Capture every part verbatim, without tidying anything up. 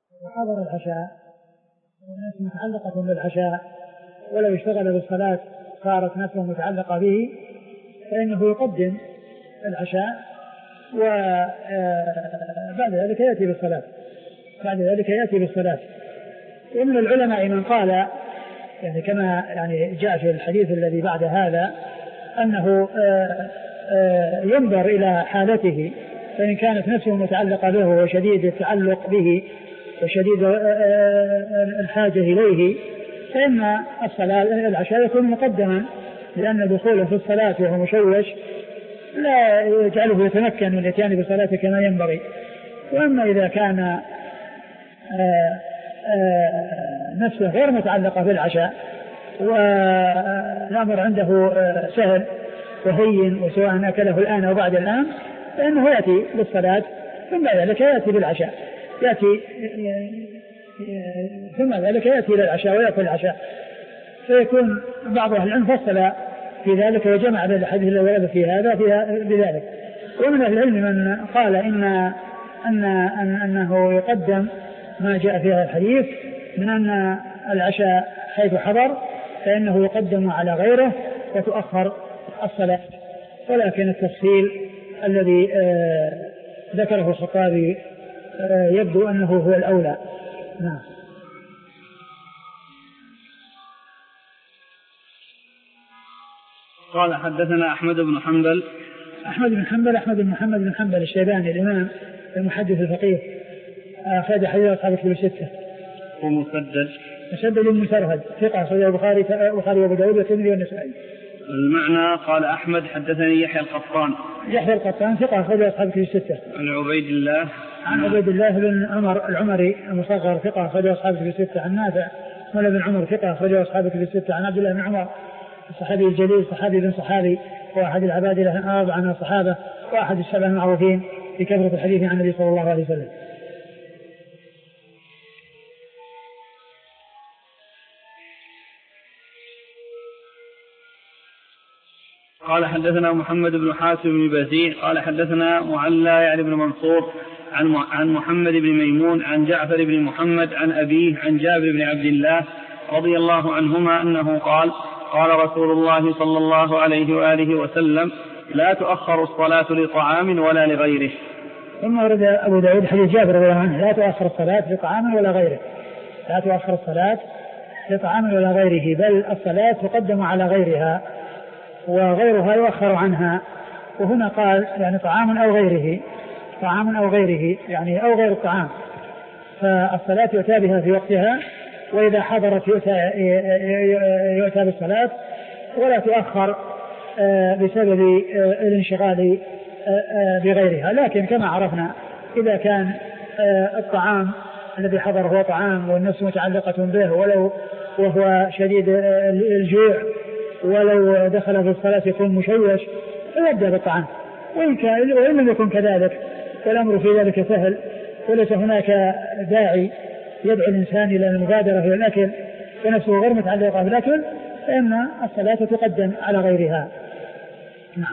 وحضر العشاء والناس متعلقة بالعشاء ولو اشتغل بالصلاة صارت نفسه متعلقة به فإنه يقدم العشاء وبعد ذلك يأتي بالصلاة بعد ذلك يأتي بالصلاة. ومن العلماء من قال يعني كما يعني جاء في الحديث الذي بعد هذا أنه ينظر إلى حالته، فإن كانت نفسه متعلقة به وشديد التعلق به وشديد الحاجة إليه فإن الصلاة العشاء يكون مقدما، لأن دخوله في الصلاة وهو مشوش لا يجعله يتمكن من الاتيان بالصلاة كما ينبغي. وأما إذا كان آآ آآ نفسه غير متعلقة بالعشاء والأمر عنده سهل وهين وسواء أكله الآن أو بعد الآن فإنه يأتي بالصلاة ثم ذلك يأتي بالعشاء يأتي ثم ذلك يأتي للعشاء ويأكل العشاء، فيكون بعض أهل العلم فصل في ذلك وجمع بين الحديث الذي ورد في هذا بذلك. ومن أهل العلم من قال إن أن أن أنه يقدم ما جاء في هذا الحديث من أن العشاء حيث حضر فإنه يقدم على غيره وتؤخر الصلاة، ولكن التفصيل الذي آه ذكره الخطابي آه يبدو أنه هو الأولى. نعم. قال حدثنا أحمد بن حنبل أحمد بن حنبل أحمد بن محمد بن حنبل الشيباني الإمام المحدث الفقيه أخرج حديث أصحاب الكتب الستة. ومسدد مسدد مسرهد ثقة أخرجه البخاري البخاري وأبو داود والترمذي والنسائي. المعنى قال أحمد حدثني يحيى القطان يحيى القطان ثقة أخرجه أصحاب الكتب الستة. عن عبيد الله عن عبيد الله بن عمر العمري المصغر ثقة أخرجه أصحاب الكتب الستة. عن نافع مولى بن عمر ثقة أخرجه أصحاب الكتب الستة. عن عبد الله بن عمر الصحابي الجليل صحابي بن صحابي وأحد العباد له أربعة من الصحابة وأحد السبع المعروفين بكثرة الحديث عن النبي صلى الله عليه وسلم. قال حدثنا محمد بن حاتم بن بزيع قال حدثنا معلى يعني بن منصور عن عن محمد بن ميمون عن جعفر بن محمد عن أبيه عن جابر بن عبد الله رضي الله عنهما أنه قال قال رسول الله صلى الله عليه وآله وسلم لا تؤخر الصلاة لطعام ولا لغيره. ثم ورد أبو داود حديث جابر رضي الله عنه لا تؤخر الصلاة لطعام ولا غيره لا تؤخر الصلاة لطعام ولا غيره بل الصلاة تقدم على غيرها وغيرها يؤخر عنها. وهنا قال يعني طعام أو غيره طعام أو غيره يعني أو غير الطعام، فالصلاة يؤتى بها في وقتها وإذا حضرت يؤتى, يؤتى بالصلاة ولا تؤخر بسبب الانشغال بغيرها. لكن كما عرفنا إذا كان الطعام الذي حضر هو طعام والنفس متعلقة به ولو وهو شديد الجوع ولو دخل في الصلاة يكون مشوش فيبدأ بالطعام، وإن كان وإن لم يكن كذلك فالأمر في ذلك سهل وليس هناك داعي يدعو الإنسان إلى المبادرة إلى الأكل ونفسه غير متعلقة بالأكل فإن الصلاة تقدم على غيرها. نعم.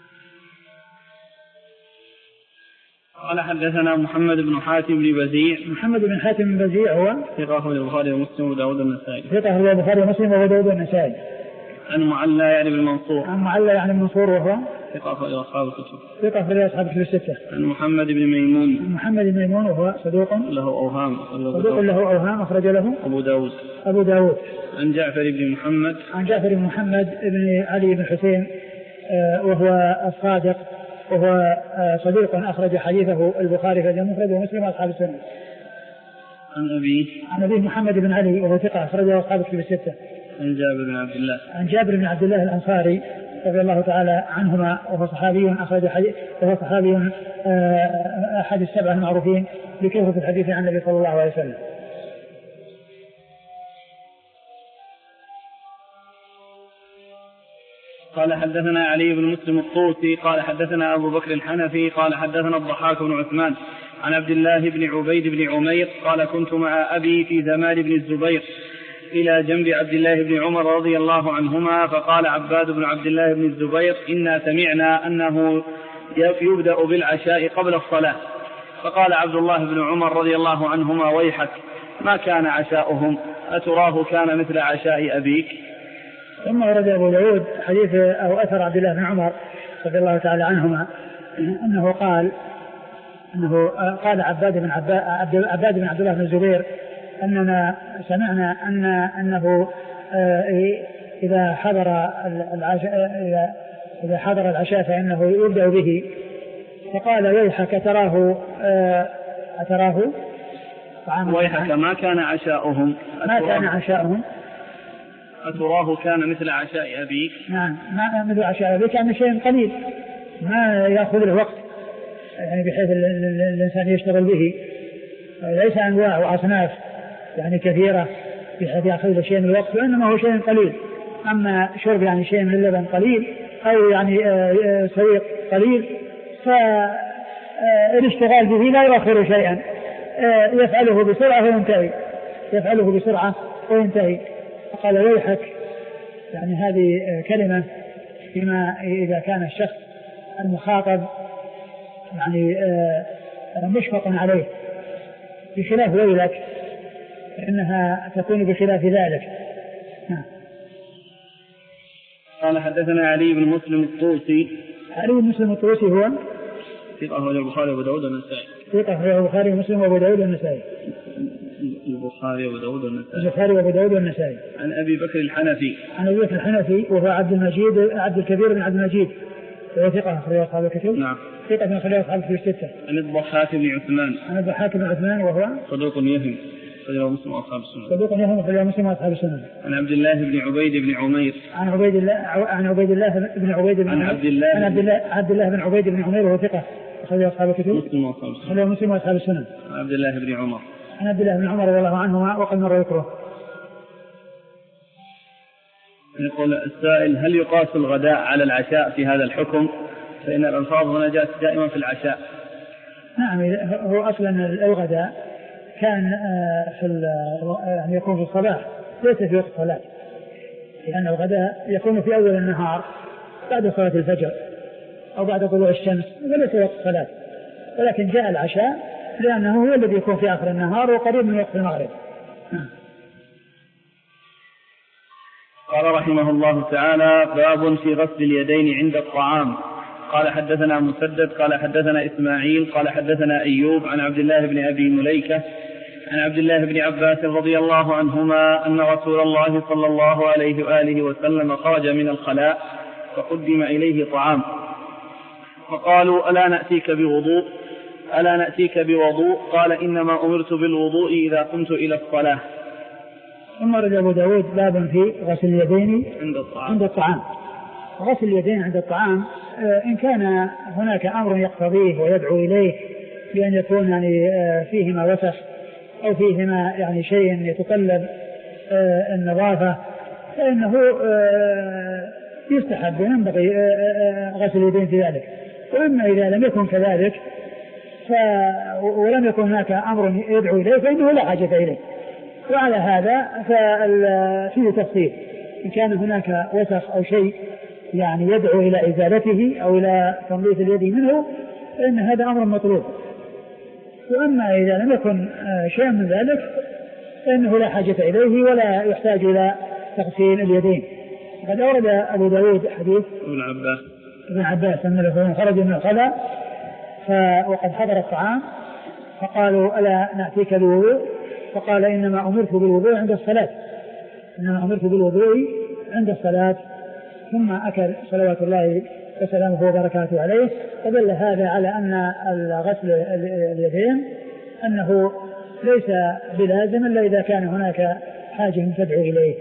قال حدثنا محمد بن حاتم بن بزيع محمد بن حاتم بن بزيع هو ثقة أخرجه البخاري ومسلم وداود النسائي ثقة أخرجه البخاري ومسلم وداود النسائي. عن معلى يعني بن منصور عن معلى يعني بن منصور وهو ثقة أخرجه أصحاب الكتب ثقة أخرجه أصحاب الكتب الستة. عن محمد بن ميمون عن محمد بن ميمون وهو صدوق له أوهام صدوق له أوهام أخرج له أبو داود أبو داود. عن جعفر بن محمد عن جعفر بن محمد بن علي بن حسين وهو الصادق وهو صديق أخرج حديثه البخاري في المفرد ومسلم وأصحاب السنة. عن أبيه عن أبيه محمد بن علي وهو ثقة أخرجه أصحاب الكتب الستة. عن جابر بن عبد الله عن جابر بن عبد الله الأنصاري رضي الله تعالى عنهما وهو صحابي أخرج حديث وهو صحابي أحد السبعة المعروفين بكثرة الحديث عن النبي صلى الله عليه وسلم. قال حدثنا علي بن مسلم الطوسي قال حدثنا أبو بكر الحنفي قال حدثنا الضحاك بن عثمان عن عبد الله بن عبيد بن عمير قال كنت مع أبي في زمان بن الزبير إلى جنب عبد الله بن عمر رضي الله عنهما فقال عباد بن عبد الله بن الزبير إنا سمعنا أنه يبدأ بالعشاء قبل الصلاة فقال عبد الله بن عمر رضي الله عنهما ويحك ما كان عشاؤهم أتراه كان مثل عشاء أبيك. ثم ورد أبو داود حديث أو أثر عبد الله بن عمر رضي الله تعالى عنهما أنه قال أنه قال عباد بن عباد, عباد بن عبد الله بن الزبير أننا سمعنا أن أنه إذا حضر العشاء إذا حضر العشاء فإنه يبدأ به، فقال ويحك أتراه أتراه ويحك ما كان عشاؤهم ما كان عشاؤهم أتراه كان مثل عشاء أبيك. نعم ما مثل عشاء أبيك يعني شيء قليل ما يأخذ له وقت يعني بحيث الإنسان يشتغل به، ليس أنواع وأصناف يعني كثيرة بحيث يأخذ له شيء من الوقت، وإنما هو شيء قليل. أما شرب يعني شيء من اللبن قليل أو يعني سويق قليل فالاشتغال به لا يؤخر شيئا، يفعله بسرعة وينتهي يفعله بسرعة وينتهي. فقال ويحك يعني هذه كلمة فيما إذا كان الشخص المخاطب يعني مشفق عليه، بخلاف ويلك فإنها تكون بخلاف ذلك. قال حدثنا علي بن مسلم الطوسي. علي بن مسلم الطوسي هو ثقة أخرجه البخاري وأبو داود والنسائي. ثقة أخرجه البخاري ومسلم وأبو داود والنسائي. البخاري وأبو داود والنسائي. البخاري وأبو داود والنسائي. عن أبي بكر الحنفي. عن أبي بكر الحنفي وهو عبد المجيد عبد الكبير بن عبد المجيد وهو ثقة أخرجه أصحاب الكتب. نعم. ثقة من أخرجه أصحاب الكتب الستة. عن الضحاك بن عثمان. عن الضحاك بن عثمان وهو صدوق يهم أخرجه مسلم وأصحاب السنن. صدوق يهم أخرجه مسلم وأصحاب السنن. عن عبد الله بن عبيد بن عمير. عن عبيد الله عن عبيد الله بن عبيد بن عن عبد الله عن عبد الله عبد الله بن عبيد بن عمير وهو ثقة أخرجه أصحاب الكتب. مسلم وأصحاب السنن. أخرجه مسلم وأصحاب السنن. عن عبد الله بن عمر. عن عبد الله بن عمر رضي الله عنهما وقد مر ذكره. يقول السائل هل يقاس الغداء على العشاء في هذا الحكم؟ فإن الألفاظ هنا جاءت دائما في العشاء. نعم هو أصلا الغداء كان في يعني يكون في الصباح ليس في وقت الصلاة، لأن الغداء يكون في أول النهار بعد صلاة الفجر أو بعد طلوع الشمس وليس وقت الصلاة، ولكن جاء العشاء لأنه هو الذي يكون في آخر النهار وقريب من وقت المغرب. قال رحمه الله تعالى باب في غسل اليدين عند الطعام. قال حدثنا مسدد قال حدثنا إسماعيل قال حدثنا أيوب عن عبد الله بن أبي مليكة عن عبد الله بن عباس رضي الله عنهما أن رسول الله صلى الله عليه وآله وسلم خرج من الخلاء فقدم إليه طعام فقالوا ألا نأتيك بوضوء ألا نأتيك بوضوء قال إنما أمرت بالوضوء إذا قمت إلى الصلاة. ثم رد أبو داود باب في غسل اليدين عند الطعام. عند الطعام. غسل اليدين عند الطعام إن كان هناك أمر يقتضيه ويدعو إليه بأن يكون يعني فيهما وسخ أو فيهما يعني شيء يتطلب النظافة فإنه يستحب وينبغي غسل اليدين في ذلك. وأما إذا لم يكن كذلك ف... ولم يكن هناك أمر يدعو إليه فإنه لا حاجة إليه. وعلى هذا فيه تفصيل إن كان هناك وسخ أو شيء يعني يدعو إلى إزالته أو إلى تنظيف اليد منه فإن هذا أمر مطلوب. وأما إذا لم يكن شيء من ذلك فإنه لا حاجة إليه ولا يحتاج إلى تغسيل اليدين. قد أورد أبو داود حديث ابن عباس ابن عباس أنه خرج من الخلاء وقد حضر الطعام فقالوا ألا نأتيك بالوضوء فقال إنما أمرت بالوضوء عند الصلاة إنما أمرت بالوضوء عند الصلاة ثم أكل صلوات الله وسلامه وبركاته عليه. فدل هذا على أن غسل اليدين أنه ليس بلازم إلا إذا كان هناك حاجة تدعو إليه.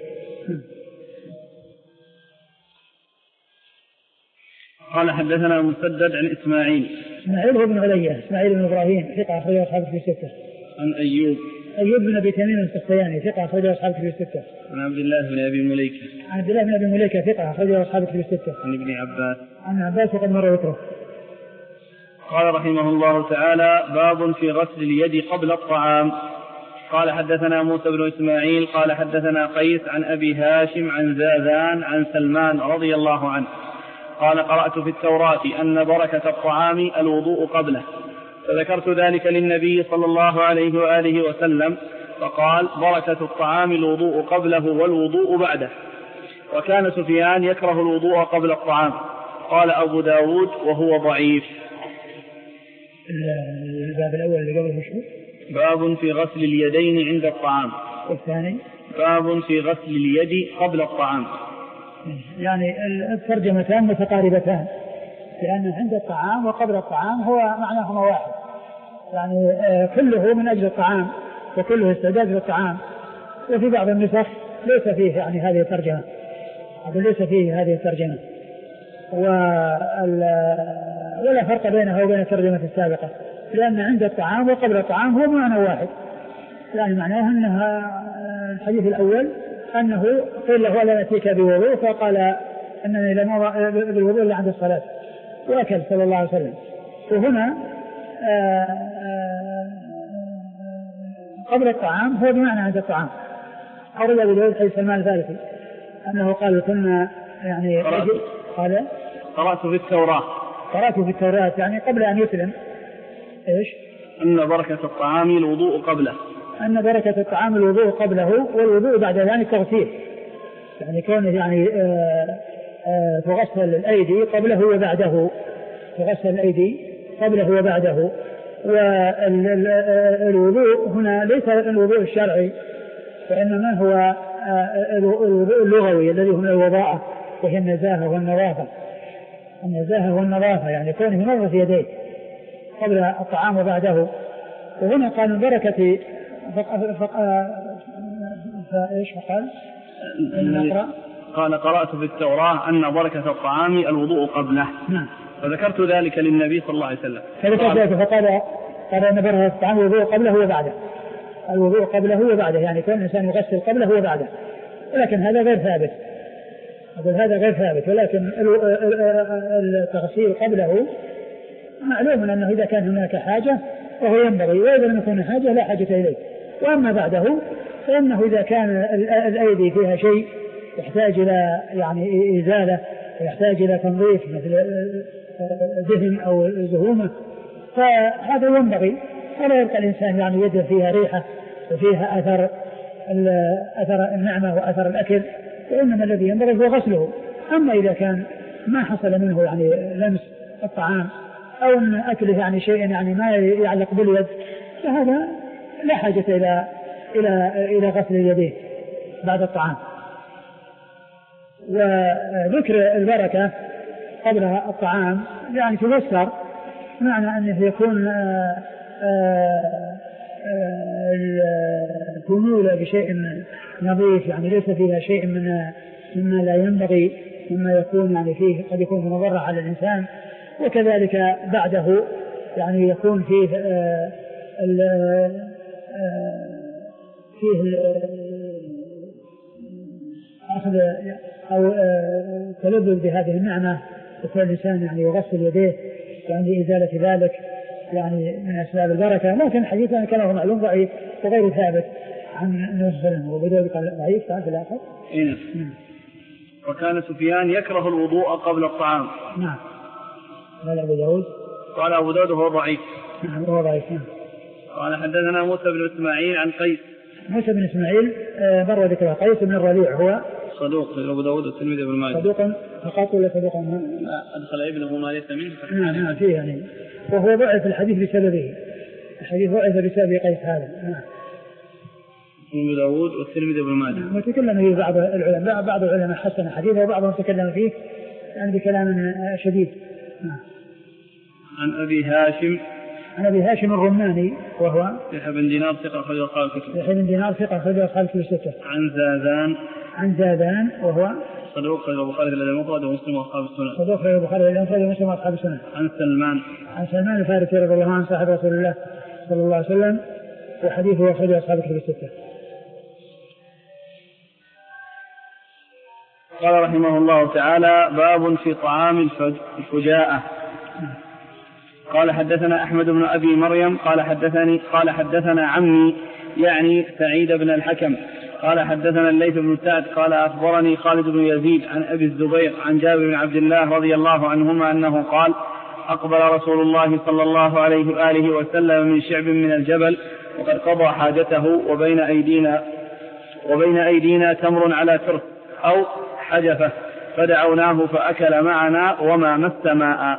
قال حدثنا مسدد عن إسماعيل إسماعيل هو ابن علية إسماعيل بن إبراهيم ثقة أخرجه أصحابه في الستة. عن أيوب أيوب بن أبي تميم السختياني ثقة أخرجه أصحابه في الستة. عن عبد الله بن أبي مليكة عن عبد الله بن أبي مليكة ثقة أخرجه أصحابه في الستة. عن ابن عباس عن عباس وقد مر ذكره. قال رحمه الله تعالى باب في غسل اليد قبل الطعام. قال حدثنا موسى بن إسماعيل قال حدثنا قيس عن أبي هاشم عن زاذان عن سلمان رضي الله عنه قال قرأت في التوراة أن بركة الطعام الوضوء قبله فذكرت ذلك للنبي صلى الله عليه وآله وسلم فقال بركة الطعام الوضوء قبله والوضوء بعده. وكان سفيان يكره الوضوء قبل الطعام. قال أبو داود وهو ضعيف. الباب الأول اللي قبل مشهور باب في غسل اليدين عند الطعام. والثاني باب في غسل اليد قبل الطعام. يعني الترجمتان متقاربتان لأن عند الطعام وقبل الطعام هو معناهما واحد، يعني كله من أجل الطعام وكله استعداد للطعام. وفي بعض النسخ ليس فيه يعني هذه الترجمة، ليس فيه هذه الترجمة، ولا فرق بينها وبين الترجمة السابقة، لأن عند الطعام وقبل الطعام هو معنى واحد. يعني معناه أنها الحديث الأول أنه قيل له لا نأتيك بوضوء فقال أنني لم أضع بالوضوء إلا عند الصلاة وأكل صلى الله عليه وسلم. وهنا آآ آآ قبل الطعام هو بمعنى عند الطعام. أورد أبو داود حديث سلمان الفارسي أنه قال كنا يعني قرأت, قال قرأت في التوراة قرأت في التوراة يعني قبل أن يسلم إيش أن بركة الطعام الوضوء قبله أن بركة الطعام الوضوء قبله والوضوء بعد ذلك يعني التغسيل، يعني كونه يعني تغسل الأيدي قبله وبعده، تغسل الأيدي قبله وبعده. والوضوء هنا ليس الوضوء الشرعي وإنما هو الوضوء اللغوي الذي هو الوضاءة وهي النزاهة والنظافة، النزاهة والنظافة يعني كونه ينظف يديه قبل الطعام وبعده. وهنا قال من بركة فإيش قال؟ قال قرأت في التوراة أن بركة الطعام الوضوء قبله. نعم. فذكرت ذلك للنبي صلى الله عليه وسلم فذكرت ذلك فقال قال أن بركة الطعام الوضوء قبله وبعده، الوضوء قبله وبعده يعني كل إنسان يغسل قبله وبعده، ولكن هذا غير ثابت، هذا غير ثابت ولكن التغسيل قبله معلوم أنه إذا كان هناك حاجة وهو ينبغي، وإذا لم يكن حاجة لا حاجة إليه. وأما بعده فإنه إذا كان الأيدي فيها شيء يحتاج إلى يعني إزالة ويحتاج إلى تنظيف مثل دهن أو زهومة فهذا ينبغي، ولا يبقى الإنسان يعني يده فيها ريحة وفيها أثر أثر النعمة وأثر الأكل، وإنما الذي ينبغي هو غسله. أما إذا كان ما حصل منه يعني لمس الطعام أو أن أكله يعني شيء يعني ما يعلق باليد فهذا لا حاجة إلى إلى إلى غسل اليدين بعد الطعام. وذكر البركة قبل الطعام يعني تفسر معنى أنه يكون الكمول بشيء نظيف يعني ليس فيها شيء من مما لا ينبغي مما يكون يعني فيه قد يكون مضرة على الإنسان. وكذلك بعده يعني يكون فيه فيه أخذ أو تلذذ بهذه النعمة، وكل الإنسان يعني يغسل يديه يعني إزالة ذلك يعني من أسباب البركة. لكن الحديث يعني كلامه معلوم ضعيف وغير ثابت عن النبي صلى الله عليه وسلم وبدأ قال ضعيف تعال في الآخر. إيه. وكان سفيان يكره الوضوء قبل الطعام. نعم. قال أبو داود قال أبو داود هو ضعيف. نعم هو ضعيف. قال حدثنا موسى بن إسماعيل عن قيس. موسى بن إسماعيل مر ذكره. قيس بن الربيع هو صدوق أبو داود والترمذي بن ماجه. صدوق فقط ولا صدوق؟ أدخل ابنه ما ليس منه. نعم نعم فيه يعني وهو ضعف الحديث بسببه، الحديث ضعف بسبب قيس هذا. نعم. أبو داود والترمذي بن ماجه. وتكلم فيه بعض العلماء، بعض العلماء حسن حديثه وبعضهم تكلم فيه يعني بكلام شديد. نعم. عن أبي هاشم عن أبي هاشم الرماني وهو يحيى بن دينار ثقة أخرج أصحاب الكتب. يحيى بن دينار ثقة أخرج أصحاب الكتب الستة. عن زادان عن زادان وهو صدوق أخرج البخاري المفرد ومسلم وأصحاب السنن. صدوق أخرج البخاري المفرد ومسلم وأصحاب السنن. عن سلمان عن سلمان الفارسي رضي الله عنه صاحب رسول الله صلى الله عليه وسلم وحديثه أخرج أصحاب الكتب الستة. قال رحمه الله تعالى باب في طعام الفجاءة. قال حدثنا أحمد بن أبي مريم قال حدثني قال حدثنا عمي يعني سعيد بن الحكم قال حدثنا الليث بن سعد قال أخبرني خالد بن يزيد عن أبي الزبير عن جابر بن عبد الله رضي الله عنهما أنه قال أقبل رسول الله صلى الله عليه وآله وسلم من شعب من الجبل وقد قضى حاجته وبين أيدينا وبين أيدينا تمر على ترس أو حجفة فدعوناه فأكل معنا وما مس ماء.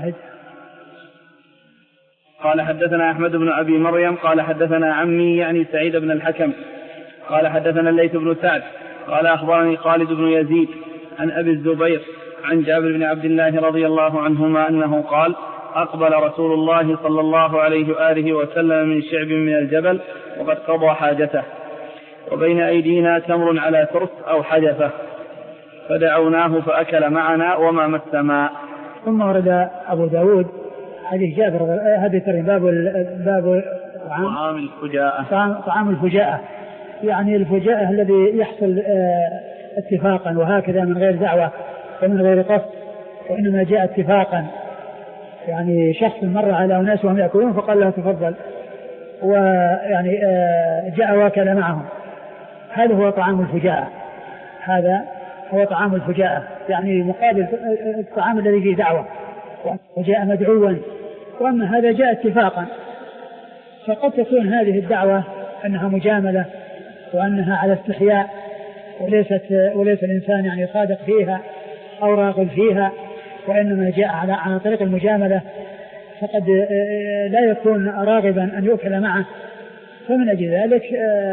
قال حدثنا أحمد بن أبي مريم قال حدثنا عمي يعني سعيد بن الحكم قال حدثنا الليث بن سعد قال أخبرني خالد بن يزيد عن أبي الزبير عن جابر بن عبد الله رضي الله عنهما أنه قال أقبل رسول الله صلى الله عليه وآله وسلم من شعب من الجبل وقد قضى حاجته وبين أيدينا تمر على ترس أو حجفة فدعوناه فأكل معنا وما مس ماء. ثم ورد أبو داود حديث جابر هذا ترى باب باب طعام الفجاءة طعام الفجاءة يعني الفجاءة الذي يحصل اتفاقا وهكذا من غير دعوة ومن غير قصد وإنما جاء اتفاقا يعني شخص مر على أناس وهم يأكلون فقال له تفضل ويعني جاء واكل معهم. هذا هو طعام الفجاءة هذا هو طعام الفجاءة يعني مقابل الطعام الذي فيه دعوة وجاء مدعوا. وأما هذا جاء اتفاقا فقد تكون هذه الدعوة أنها مجاملة وأنها على استحياء وليست وليس الإنسان يعني صادق فيها أو راغب فيها وإنما جاء على على طريق المجاملة فقد لا يكون راغبا أن يؤكل معه. فمن أجل ذلك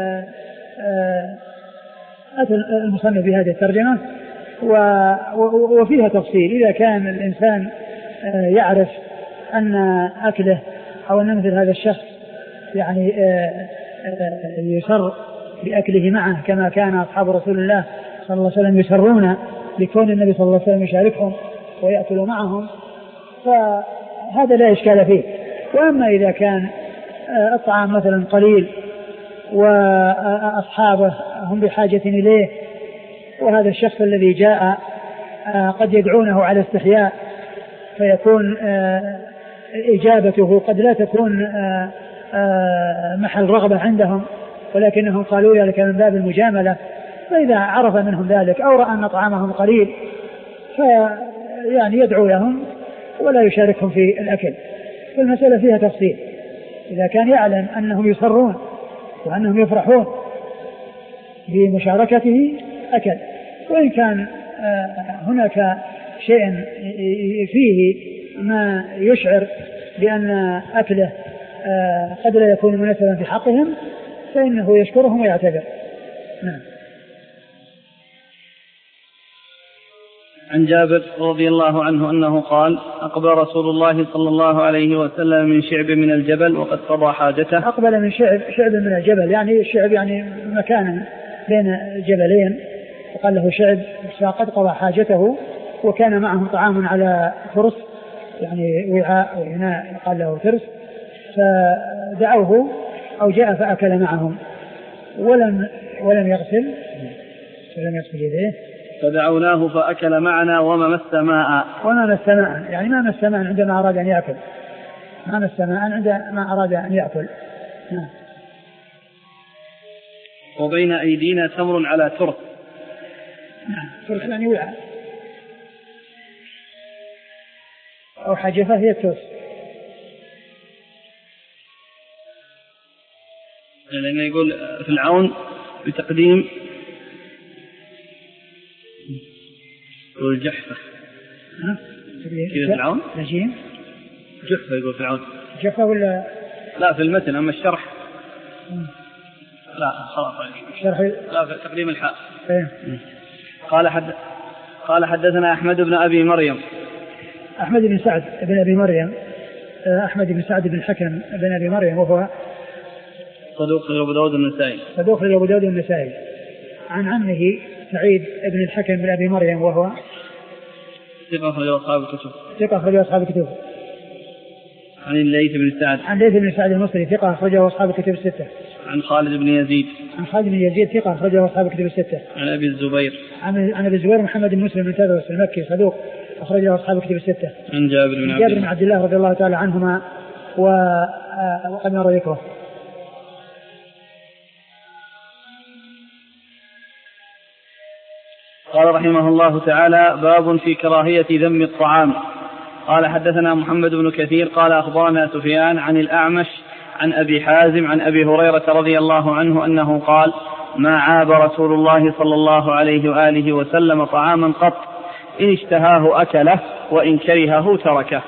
أتى المصنف بهذه الترجمة وفيها تفصيل. إذا كان الإنسان يعرف أن أكله أو أن مثل هذا الشخص يعني يسر بأكله معه كما كان أصحاب رسول الله صلى الله عليه وسلم يسرون لكون النبي صلى الله عليه وسلم يشاركهم ويأكلوا معهم فهذا لا إشكال فيه. وأما إذا كان الطعام مثلا قليل وأصحابه هم بحاجة إليه وهذا الشخص الذي جاء قد يدعونه على استحياء فيكون إجابته قد لا تكون محل رغبة عندهم ولكنهم قالوا ذلك من باب المجاملة. فإذا عرف منهم ذلك أو رأى أن طعامهم قليل فيعني يدعو لهم ولا يشاركهم في الأكل. فالمسألة فيها تفصيل. إذا كان يعلم أنهم يصرون وأنهم يفرحون بمشاركته أكل. وإن كان هناك شيء فيه ما يشعر بأن أكله قد لا يكون مناسبا في حقهم فإنه يشكرهم ويعتذر. نعم. عن جابر رضي الله عنه أنه قال أقبل رسول الله صلى الله عليه وسلم من شعب من الجبل وقد قضى حاجته. أقبل من شعب شعب من الجبل يعني الشعب يعني مكان بين جبلين وقال له شعب فقد قضى حاجته وكان معهم طعام على فرس يعني وعاء وإناء قال له فرس فدعوه أو جاء فأكل معهم ولم ولم يغسل ولم يغسل يديه فدعوناه فأكل معنا وما مس ماء. وما مس ماء يعني ما مس ماء عندما أراد أن يأكل ما مس ماء عندما أراد أن يأكل. وبين أيدينا تمر على ترس. ترس يعني وعاء أو حجفة هي الترس. لأنه يقول في العون بتقديم والجحفة كذا في العون نجيم جحفة يقول في العون جحفة ولا لا في المتن. أما الشرح لا خلاص الشرح لا في تقديم الحاء. إيه؟ قال حد قال حدثنا أحمد بن أبي مريم أحمد بن سعد بن أبي مريم أحمد بن سعد بن الحكم بن أبي مريم وهو صدوق أبو داود النسائي صدوق أبو داود النسائي عن عمه سعيد بن الحكم بن أبي مريم وهو ثقة أخرجه أصحاب الكتب ثقة أخرجه أصحاب الكتب. عن الليث بن سعد عن الليث بن سعد المصري ثقة أخرجه أصحاب الكتب الستة. عن خالد بن يزيد عن خالد بن يزيد ثقة أخرجه أصحاب الكتب الستة. عن أبي الزبير عن عن أبي الزبير محمد بن مسلم بن تدرس المكي صدوق أخرجه أصحاب الكتب الستة. عن جابر بن عبد, جابر بن عبد الله رضي الله تعالى عنهما وقد مر ذكره. قال رحمه الله تعالى باب في كراهية ذم الطعام. قال حدثنا محمد بن كثير قال أخبرنا سفيان عن الأعمش عن أبي حازم عن أبي هريرة رضي الله عنه أنه قال ما عاب رسول الله صلى الله عليه وآله وسلم طعاما قط إن اشتهاه أكله وإن كرهه تركه.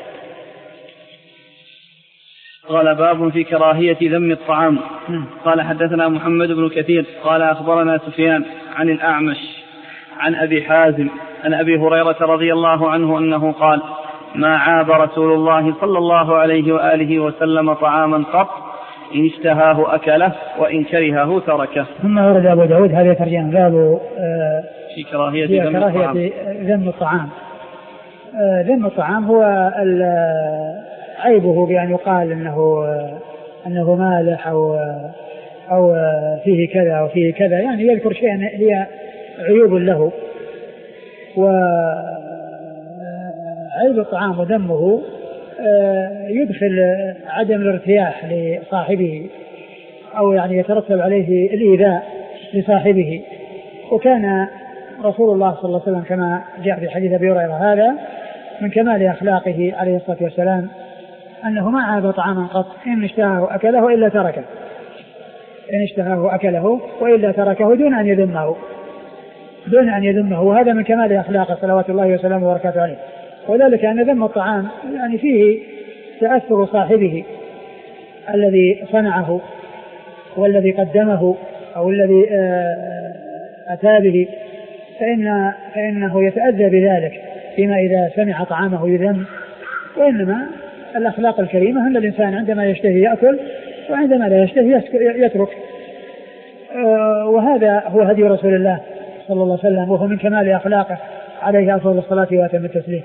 قال باب في كراهية ذم الطعام. قال حدثنا محمد بن كثير قال أخبرنا سفيان عن الأعمش عن أبي حازم عن أبي هريرة رضي الله عنه أنه قال ما عاب رسول الله صلى الله عليه وآله وسلم طعاما قط إن اشتهاه أكله وإن كرهه تركه. ثم ورد أبو داود هذا ترجمة باب في كراهية ذم الطعام. ذم الطعام ذم الطعام هو عيبه بأن يقال إنه أنه مالح أو أو فيه كذا أو فيه كذا، يعني يذكر شيئا هي عيوب له. وعيب الطعام وذمه يدخل عدم الارتياح لصاحبه أو يعني يترتب عليه الإيذاء لصاحبه. وكان رسول الله صلى الله عليه وسلم كما جاء في حديث أبي هريرة هذا من كمال أخلاقه عليه الصلاة والسلام أنه ما عاب طعاما قط إن اشتهاه أكله وإلا تركه إن اشتهاه أكله وإلا تركه دون أن يذمه دون أن يذمه وهذا من كمال أخلاقه صلوات الله وسلامه وبركاته عليه. وذلك أن ذم الطعام يعني فيه تأثر صاحبه الذي صنعه والذي قدمه أو الذي أتى به، فإن فإنه يتأذى بذلك فيما إذا سمع طعامه يذم. وإنما الأخلاق الكريمة أن الإنسان عندما يشتهي يأكل وعندما لا يشتهي يترك، وهذا هو هدي رسول الله صلى الله عليه وسلم وهو من كمال أخلاقه عليه أفضل الصلاة وأتم التسليم.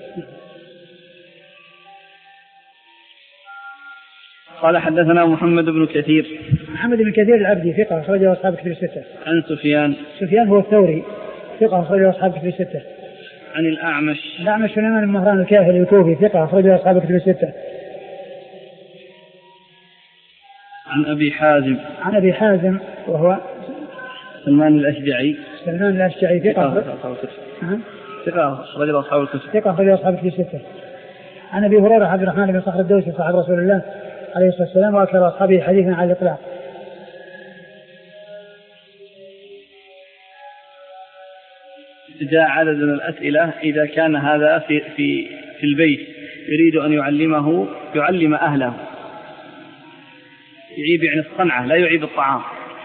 قال حدثنا محمد بن كثير محمد بن كثير العبدي ثقة أخرجه أصحاب كتب الستة. عن سفيان سفيان هو الثوري ثقة أخرجه أصحاب كتب الستة. عن الأعمش الأعمش سليمان بن مهران الكاهلي الكوفي ثقة أخرجه أصحاب كتب الستة. عن أبي حازم عن أبي حازم وهو سلمان الأشجعي سلمان الأشجعي ثقة ثقة أخرجه أصحاب الكتب ثقة أخرجه أصحاب كتب الستة. عن أبي هريرة عبد الرحمن بن صخر الدوسي صاحب رسول الله عليه الصلاة والسلام وأكثر أصحابه حديثا على الإطلاق. جاء عدد من الأسئلة إذا كان هذا في في في البيت يريد أن يعلمه يعلم أهله، يعيب يعني الصنعة لا يعيب الطعام.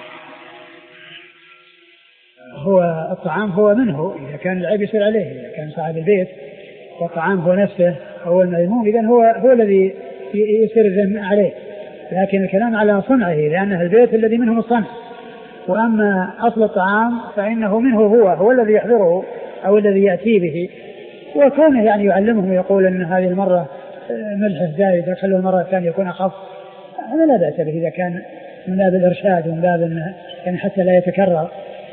هو الطعام هو منه إذا كان العيب يصير عليه، إذا كان صاحب البيت والطعام هو نفسه هو المذموم إذن هو هو الذي يصير الذم عليه، لكن الكلام على صنعه لأنه البيت الذي منه الصنع. وأما أصل الطعام فإنه منه هو هو الذي يحضره أو الذي يأتي به، وكونه يعني يعلمهم ويقول أن هذه المرة ملح زايد خلوا المرة الثانية يكون أخف، هذا لا بأس به إذا كان من باب الإرشاد ومن باب يعني حتى لا يتكرر.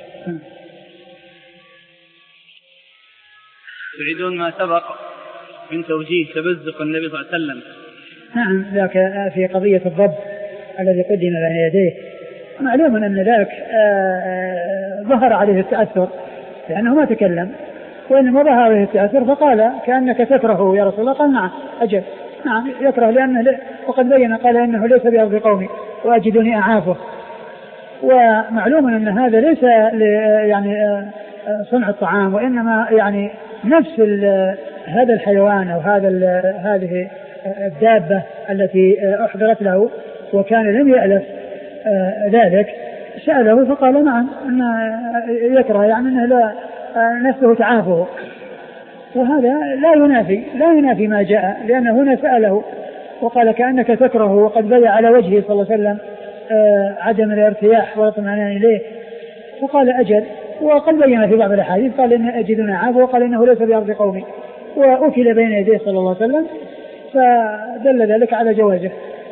تريدون ما سبق من توجيه تبذق النبي صلى الله عليه وسلم؟ نعم ذاك في قضية الضب الذي قدم بين يديه، معلوم أن ذاك ظهر عليه التأثر لأنه ما تكلم، وإنما ظهر عليه التأثر فقال كأنك تكره يا رسول الله، قال نعم أجل نعم يكره لأنه وقد بين قال إنه ليس بأرض قومي وأجدني أعافه. ومعلوم أن هذا ليس يعني صنع الطعام، وإنما يعني نفس هذا الحيوان أو هذا هذه الدابة التي أحضرت له وكان لم يألف ذلك سأله فقال نعم أن يكره يعني أنه لا نفسه تعافه، وهذا لا ينافي لا ينافي ما جاء، لأنه هنا سأله وقال كأنك تكره وقد بدا على وجهه صلى الله عليه وسلم عدم الارتياح والاطمئنان إليه، فقال أجل. وقد بين في بعض الأحاديث قال إن أجدنا عافه وقال إنه ليس بأرض قومي، وأكل بين يديه صلى الله عليه وسلم، فدل ذلك على جوازه.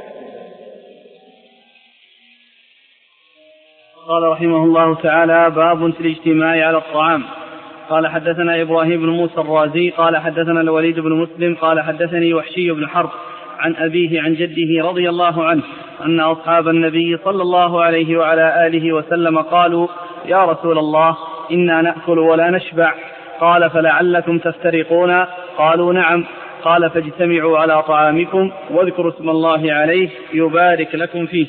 قال رحمه الله تعالى باب في الاجتماع على الطعام. قال حدثنا إبراهيم بن موسى الرازي قال حدثنا الوليد بن مسلم قال حدثني وحشي بن حرب عن أبيه عن جده رضي الله عنه أن أصحاب النبي صلى الله عليه وعلى آله وسلم قالوا يا رسول الله إنا نأكل ولا نشبع، قال فلعلكم تفترقون، قالوا نعم، قال فاجتمعوا على طعامكم واذكروا اسم الله عليه يبارك لكم فيه.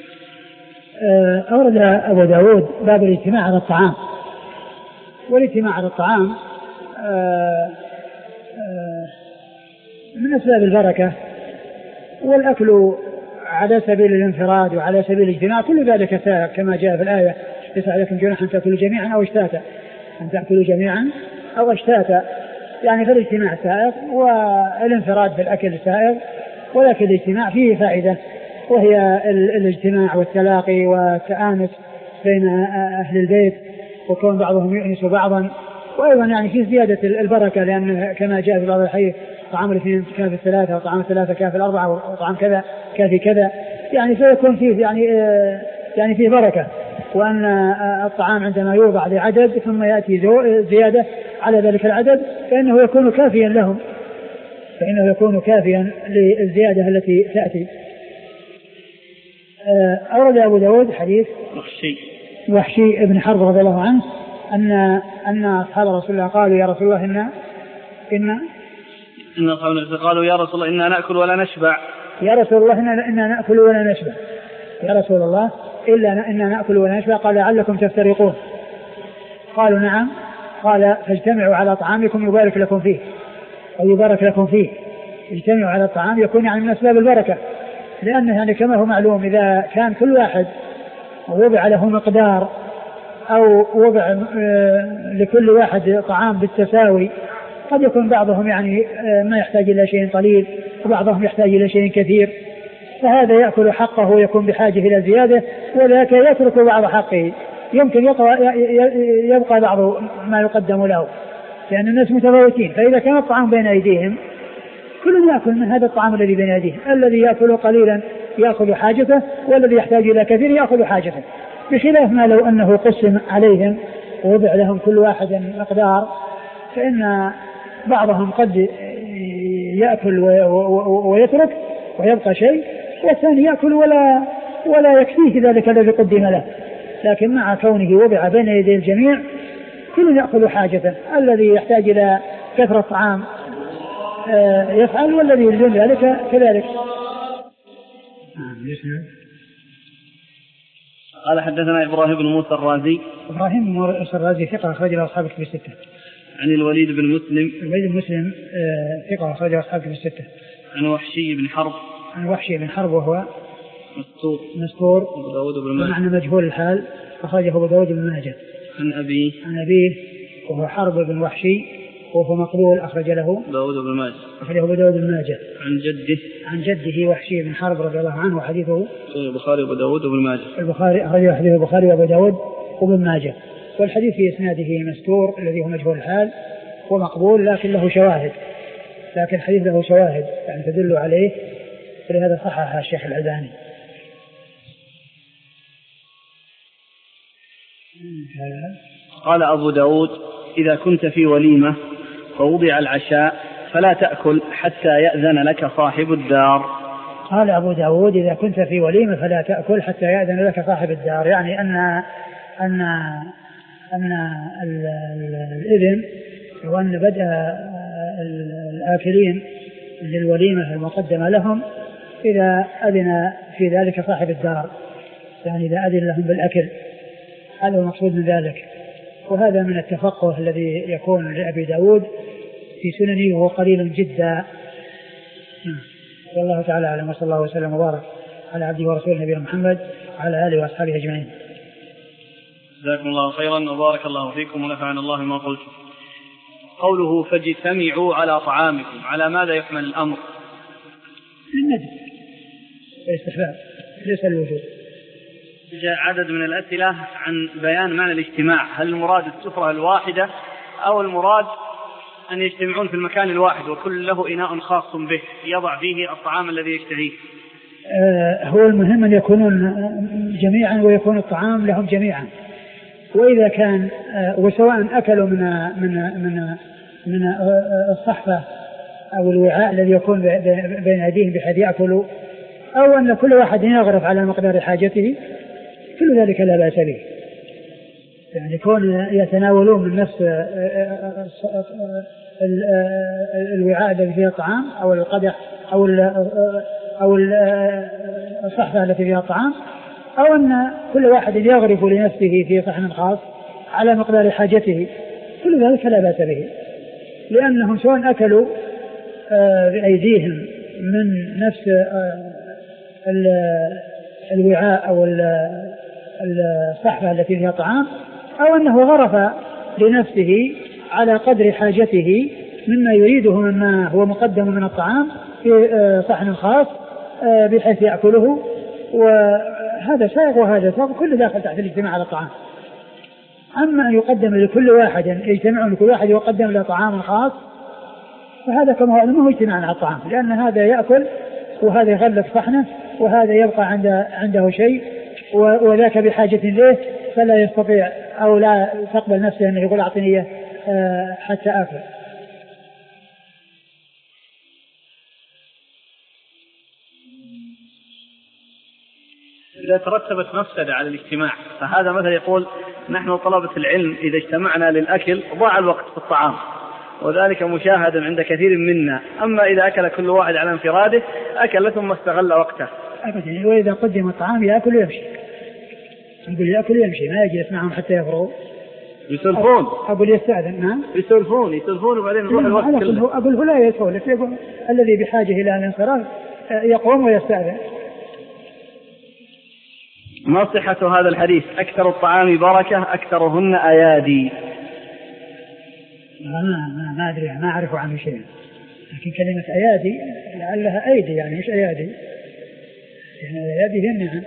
أورد أبو داود باب الاجتماع على الطعام. والاجتماع على الطعام من أسباب البركة، والأكل على سبيل الانفراد وعلى سبيل الاجتماع كل ذلك سائغ كما جاء في الآية: ليس عليكم جناح أن تأكلوا جميعا أو اشتاتا، أن تأكلوا جميعا أو اشتاتا، يعني في الاجتماع سائغ والانفراد بالأكل سائغ، ولكن الاجتماع فيه فائدة، وهي الاجتماع والتلاقي والتآنس بين أهل البيت وكون بعضهم يؤنس بعضا، وأيضا يعني في زيادة البركة، لأن كما جاء في بعض الحديث: طعام الاثنين كافي الثلاثة، وطعام الثلاثة كافي الأربعة، وطعام كذا كافي كذا، يعني فيكون فيه يعني يعني فيه بركة. وأن الطعام عندما يوضع لعدد ثم يأتي زيادة على ذلك العدد فإنه يكون كافيا لهم، فإنه يكون كافيا للزيادة التي تأتي. أورد أبو داود حديث وحشي وحشي ابن حرب رضي الله عنه أن أن أصحاب رسول الله قالوا: يا رسول الله إنا إنا إن قالوا يا رسول الله إنا نأكل ولا نشبع. يا رسول الله إنا, إنا نأكل ولا نشبع. يا رسول الله إلا إنا نأكل ولا نشبع. قال: لعلكم تفترقون. قالوا: نعم. قال: فاجتمعوا على طعامكم يبارك لكم فيه، أو يبارك لكم فيه. اجتمعوا على الطعام يكون يعني من أسباب البركة، لأنه يعني كما هو معلوم إذا كان كل واحد وضع له مقدار أو وضع لكل واحد طعام بالتساوي، قد يكون بعضهم يعني ما يحتاج إلى شيء قليل وبعضهم يحتاج إلى شيء كثير، فهذا يأكل حقه ويكون بحاجة إلى زيادة، وذاك يترك بعض حقه، يمكن يبقى بعض ما يقدم له، لأن الناس متفاوتين. فإذا كان الطعام بين أيديهم كل يأكل من هذا الطعام الذي بين أيديهم، الذي يأكل قليلا يأخذ حاجته، والذي يحتاج إلى كثير يأخذ حاجته، بخلاف ما لو أنه قسم عليهم ووضع لهم كل واحد مقدار، فإن بعضهم قد يأكل ويترك ويبقى شيء، والثاني يأكل ولا ولا يكفيه ذلك الذي قدم له. لكن مع كونه وضع بين يدي الجميع كل يأكل حاجته، الذي يحتاج إلى كثرة طعام يفعل، والذي يلزم ذلك كذلك. قال: حدثنا إبراهيم بن موسى الرازي. إبراهيم بن موسى الرازي ثقة أخرج له أصحاب الكتب الستة. عن الوليد بن مسلم. الوليد بن مسلم ثقة أخرج له أصحاب الكتب الستة. عن وحشي بن حرب. عن وحشي بن حرب وهو مستور. مستور أبو داود بن ماجه. ومعنى مجهول الحال، أخرجه أبو داود بن ماجه. عن أبيه. عن أبيه وهو حرب بن وحشي وهو مقبول، أخرج له داود بن ماجه. أخرجه أبو داود بن ماجه. عن جده. عن جده وحشي بن حرب رضي الله عنه، وحديثه البخاري وأبو داود وابن ماجه. البخاري أخرجه حديث البخاري وأبو داود وابن ماجه. والحديث في إسناده مستور الذي هو مجهول الحال ومقبول، لكن له شواهد، لكن الحديث له شواهد يعني تدل عليه، فلهذا صححها الشيخ الألباني. قال أبو داود: إذا كنت في وليمة فوضع العشاء فلا تأكل حتى يأذن لك صاحب الدار. قال أبو داود: إذا كنت في وليمة فلا تأكل حتى يأذن لك صاحب الدار، يعني أن أن أن الإذن وأن بدء الآكلين للوليمة المقدمة لهم إذا أذن في ذلك صاحب الدار، يعني إذا أذن لهم بالأكل، هذا هو المقصود من ذلك. وهذا من التفقه الذي يكون لأبي داود في سننه وهو قليل جدا. والله تعالى أعلم، وصلى الله وسلم وبارك على عبده ورسوله نبينا محمد وعلى آله وأصحابه أجمعين. جزاكم الله خيرا وبارك الله فيكم ونفعنا الله ما قلت. قوله فاجتمعوا على طعامكم، على ماذا يحمل الأمر؟ الندب والاستحباب ليس الوجوب. جاء عدد من الأسئلة عن بيان معنى الاجتماع، هل المراد السفرة الواحدة أو المراد أن يجتمعون في المكان الواحد وكل له إناء خاص به يضع فيه الطعام الذي يشتهيه؟ آه هو المهم أن يكونون جميعا ويكون الطعام لهم جميعا، وإذا كان آه وسواء أكلوا من من من من آه الصحفة أو الوعاء الذي يكون بين أيديهم بحيث يأكلوا، أو أن كل واحد يغرف على مقدار حاجته، كل ذلك لا بأس به. يعني كون يتناولون من نفس الوعاء الذي فيها الطعام أو القدح أو أو الصحفة التي فيها الطعام، أو أن كل واحد يغرف لنفسه في صحن خاص على مقدار حاجته، كل ذلك لا بأس به، لأنهم سواء أكلوا بأيديهم من نفس الوعاء أو الصحفة التي فيها طعام، أو أنه غرف لنفسه على قدر حاجته مما يريده مما هو مقدم من الطعام في صحن خاص بحيث يأكله، وهذا سائغ وهذا سائغ، كل داخل تحت الاجتماع على الطعام. أما أن يقدم لكل واحد يجتمعون لكل واحد يقدم له طعام خاص، فهذا كما هو ما هو اجتماع على الطعام، لأن هذا يأكل وهذا يغلق صحنه وهذا يبقى عنده, عنده شيء وذاك بحاجة له، فلا يستطيع أو لا تقبل نفسه أنه يقول أعطني حتى آكل. إذا ترتبت مفسدة على الاجتماع، فهذا مثلا يقول نحن طلبة العلم إذا اجتمعنا للأكل ضاع الوقت في الطعام، وذلك مشاهد عند كثير منا. أما إذا أكل كل واحد على انفراده أكل ثم استغل وقته. وإذا قدم الطعام يأكل ويمشي، يقول يأكل ويمشي، ما يجلس معهم حتى يفرغوا. يسولفون. أقول يستأذن. نعم. يسولفون يسولفون وبعدين يروح الوقت كله. أقول لا يسولف، يقول الذي بحاجة إلى الانصراف يقوم ويستأذن. ما صحة هذا الحديث؟ أكثر الطعام بركة أكثرهن أيادي. ما ما ما أدري، ما أعرف عنه شيء، لكن كلمة أيادي لعلها أيدي يعني مش أيادي، يعني أيادي هن.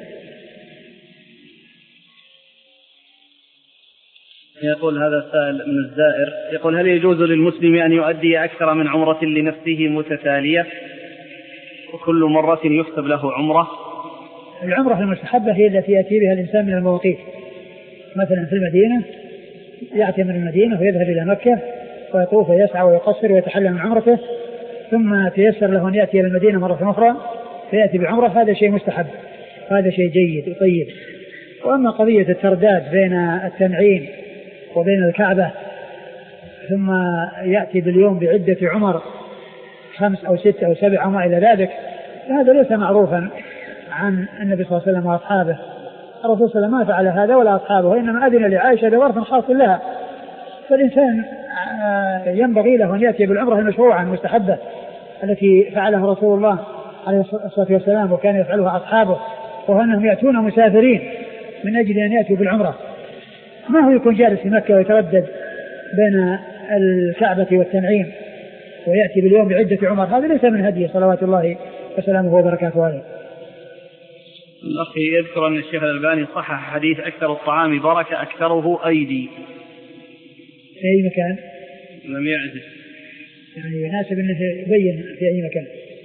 يقول هذا سائل من الزائر، يقول هل يجوز للمسلم أن يؤدي أكثر من عمرة لنفسه متتالية وكل مرة يكتب له عمرة؟ العمرة المستحبة هي التي يأتي بها الإنسان من المواقيت، مثلا في المدينة يأتي من المدينة ويذهب إلى مكة ويطوف ويسعى ويقصر ويتحلل من عمرته، ثم تيسر له أن يأتي إلى المدينة مرة أخرى فيأتي بعمرة، هذا شيء مستحب، هذا شيء جيد وطيب. وأما قضية الترداد بين التنعيم وبين الكعبة ثم يأتي باليوم بعدة عمر خمس أو ست أو سبع وما إلى ذلك، هذا ليس معروفا عن النبي صلى الله عليه وسلم وأصحابه. الرسول صلى الله عليه وسلم ما فعل هذا ولا أصحابه، وإنما أذن لعائشة بظرف خاص لها. فالإنسان ينبغي له أن يأتي بالعمرة المشروعة المستحبة التي فعلها رسول الله عليه الصلاة والسلام وكان يفعلها أصحابه، وهو أنهم يأتون مسافرين من أجل أن يأتوا بالعمرة، ما هو يكون جالس في مكة ويتردد بين الكعبة والتنعيم ويأتي باليوم بعدة عمر، هذا ليس من هديه صلوات الله وسلامه وبركاته عليه. الأخ يذكر أن الشيخ الألباني صحح حديث أكثر الطعام بركة أكثره أيدي في أي مكان؟ لم يعزف، يعني يناسب أنه يبين في أي مكان.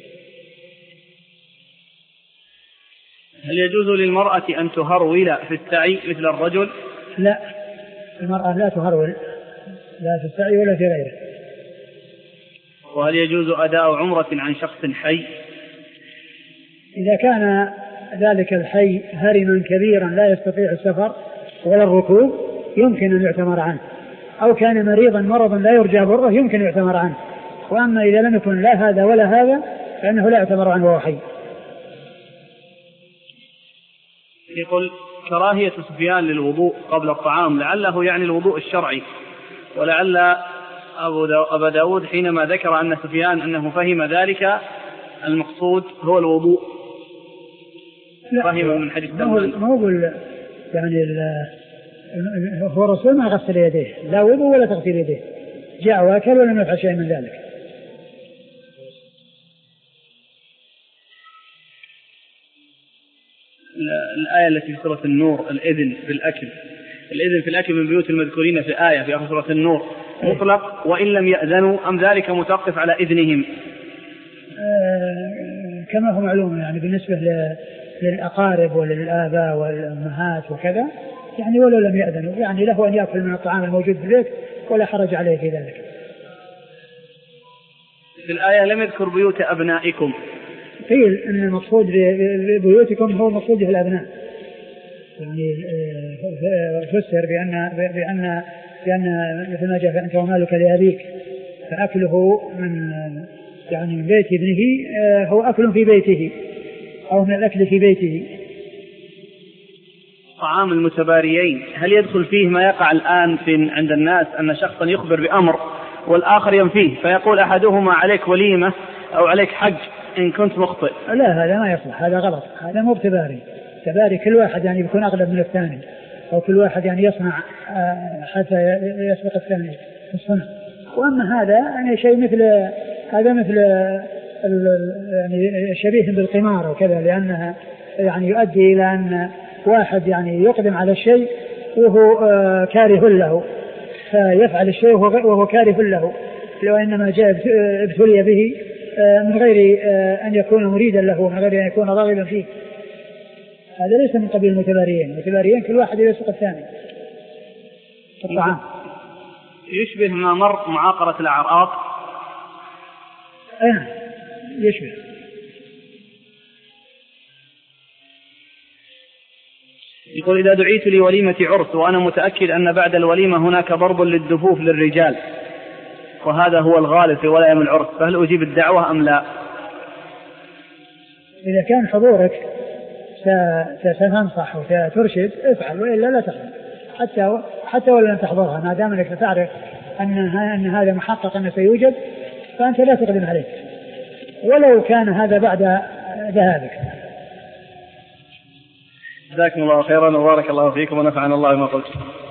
هل يجوز للمرأة أن تهرول في السعي مثل الرجل؟ لا، المرأة لا تهرول لا في السعي ولا في غيره. وهل يجوز أداء عمرة عن شخص حي؟ إذا كان ذلك الحي هرما كبيرا لا يستطيع السفر ولا الركوب يمكن أن يعتمر عنه، أو كان مريضا مرضا لا يرجى بره يمكن أن يعتمر عنه. وأما إذا لم يكن لا هذا ولا هذا فإنه لا يعتمر عنه وهو حي. يقول كراهية سفيان للوضوء قبل الطعام لعله يعني الوضوء الشرعي، ولعل أبا داود حينما ذكر أن سفيان أنه فهم ذلك المقصود هو الوضوء، فهم من حديث سلمان. ما هو يعني هو الرسول ما غسل يديه لا وضوء ولا تغسيل يديه، جاء واكل ولم يفعل شيء من ذلك. الآية التي في سورة النور الإذن في الأكل، الإذن في الأكل من بيوت المذكورين في آية في آخر سورة النور مطلق وإن لم يأذنوا أم ذلك متوقف على إذنهم؟ آه كما هو معلوم يعني بالنسبة للأقارب وللآباء والأمهات وكذا، يعني ولو لم يأذنوا يعني له أن يأكل من الطعام الموجود في البيت ولا حرج عليه في ذلك. في الآية لم يذكر بيوت أبنائكم، قيل أن المقصود ببيوتكم هو المقصود في الأبناء، يعني فسر بأن بأن بأن مثل ما جاء أنت ومالك لأبيك، فأكله من يعني من بيت ابنه هو أكل في بيته أو من الأكل في بيته. طعام المتباريين هل يدخل فيه ما يقع الآن في عند الناس أن شخصا يخبر بأمر والآخر ينفيه، فيقول أحدهما عليك وليمة أو عليك حج إن كنت مخطئ؟ لا، هذا ما يصلح، هذا غلط، هذا مو تباري. تباري كل واحد يعني بيكون أغلب من الثاني، أو كل واحد يعني يصنع حتى يسبق الثاني في الصنع. وأما هذا يعني شيء مثل هذا مثل يعني شبيه بالقمار وكذا، لأنها يعني يؤدي إلى أن واحد يعني يقدم على الشيء وهو كاره له، فيفعل الشيء وهو كاره له، لو إنما جاء ابتلي به من غير أن يكون مريدا له ومن غير أن يكون راغبا فيه. هذا ليس من قبيل المتباريين. المتباريين كل واحد يسبق الثاني. الطعام يشبه ما مر معاقرة الأعراض. أه يشبه. يقول إذا دعيت لوليمة عرس وأنا متأكد أن بعد الوليمة هناك ضرب للدفوف للرجال وهذا هو الغالب في ولائم العرس، فهل أجيب الدعوة أم لا؟ إذا كان حضورك ستنصح وترشد افعل، وإلا لا تحضر، حتى حتى ولو لم تحضرها، ما دام انك تعرف ان ان هذا محقق انه سيوجد فانت لا تقدم عليه ولو كان هذا بعد ذهابك. جزاكم الله خيرا وبارك الله فيكم ونفعنا الله بما قلت.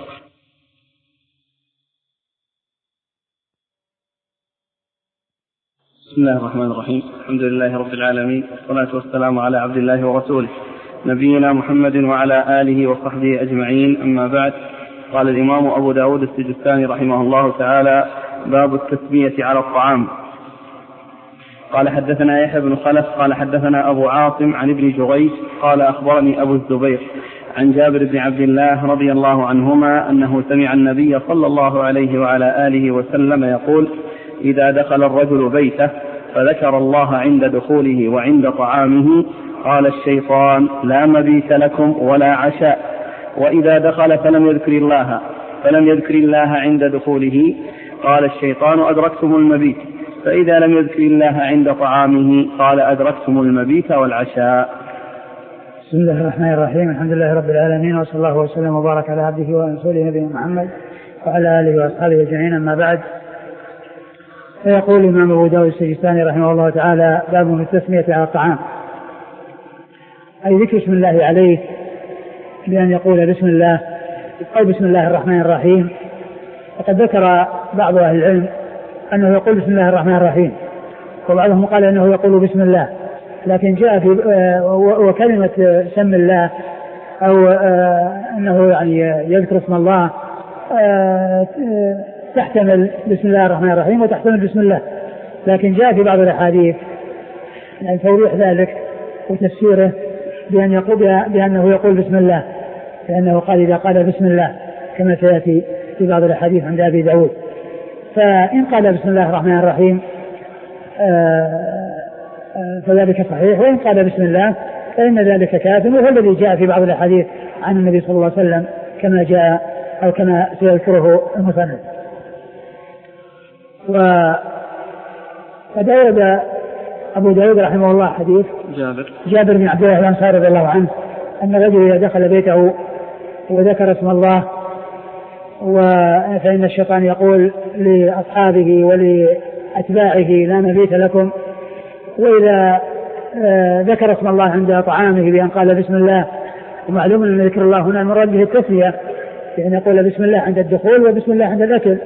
بسم الله الرحمن الرحيم، الحمد لله رب العالمين، والصلاة والسلام على عبد الله ورسوله نبينا محمد وعلى آله وصحبه أجمعين، أما بعد. قال الإمام أبو داود السجستاني رحمه الله تعالى: باب التسمية على الطعام. قال حدثنا يحيى بن خلف قال حدثنا أبو عاصم عن ابن جريج قال أخبرني أبو الزبير عن جابر بن عبد الله رضي الله عنهما أنه سمع النبي صلى الله عليه وعلى آله وسلم يقول: إذا دخل الرجل بيته فذكر الله عند دخوله وعند طعامه قال الشيطان: لا مبيت لكم ولا عشاء. وإذا دخل فلم يذكر الله فلم يذكر الله عند دخوله قال الشيطان: أدركتم المبيت. فإذا لم يذكر الله عند طعامه قال: أدركتم المبيت والعشاء. بسم الله الرحمن الرحيم، الحمد لله رب العالمين، وصلى الله وسلم وبارك على عبده ورسوله نبينا محمد وعلى آله وأصحابه أجمعين، أما بعد. فيقول الإمام أبو داود السجستاني رحمه الله تعالى: باب في التسمية على الطعام، أي ذكر اسم الله عليه بأن يقول بسم الله أو بسم الله الرحمن الرحيم. وقد ذكر بعض أهل العلم أنه يقول بسم الله الرحمن الرحيم، وبعضهم قال أنه يقول بسم الله، لكن جاء في وكلمة سم الله أو أنه يعني يذكر اسم الله تحتمل بسم الله الرحمن الرحيم وتحتمل بسم الله، لكن جاء في بعض الأحاديث يعني توضيح ذلك وتفسيره بأن يقول بأنه يقول بسم الله، لأنه قال إذا قال بسم الله كما سيأتي في بعض الأحاديث عند أبي داود. فإن قال بسم الله الرحمن الرحيم فذلك صحيح، وإن قال بسم الله فإن ذلك كافٍ، وهو الذي جاء في بعض الأحاديث عن النبي صلى الله عليه وسلم كما جاء أو كما سيذكره المصنف. وقد أورد أبو داود رحمه الله حديث جابر جابر بن عبد الله الأنصاري رضي الله عنه أن الرجل إذا دخل بيته وذكر اسم الله فإن الشيطان يقول لأصحابه ولأتباعه: لا مبيت لكم. وإذا ذكر اسم الله عند طعامه بأن قال بسم الله، ومعلوم أن ذكر الله هنا المراد به التسمية، يعني يقول بسم الله عند الدخول وبسم الله عند الأكل،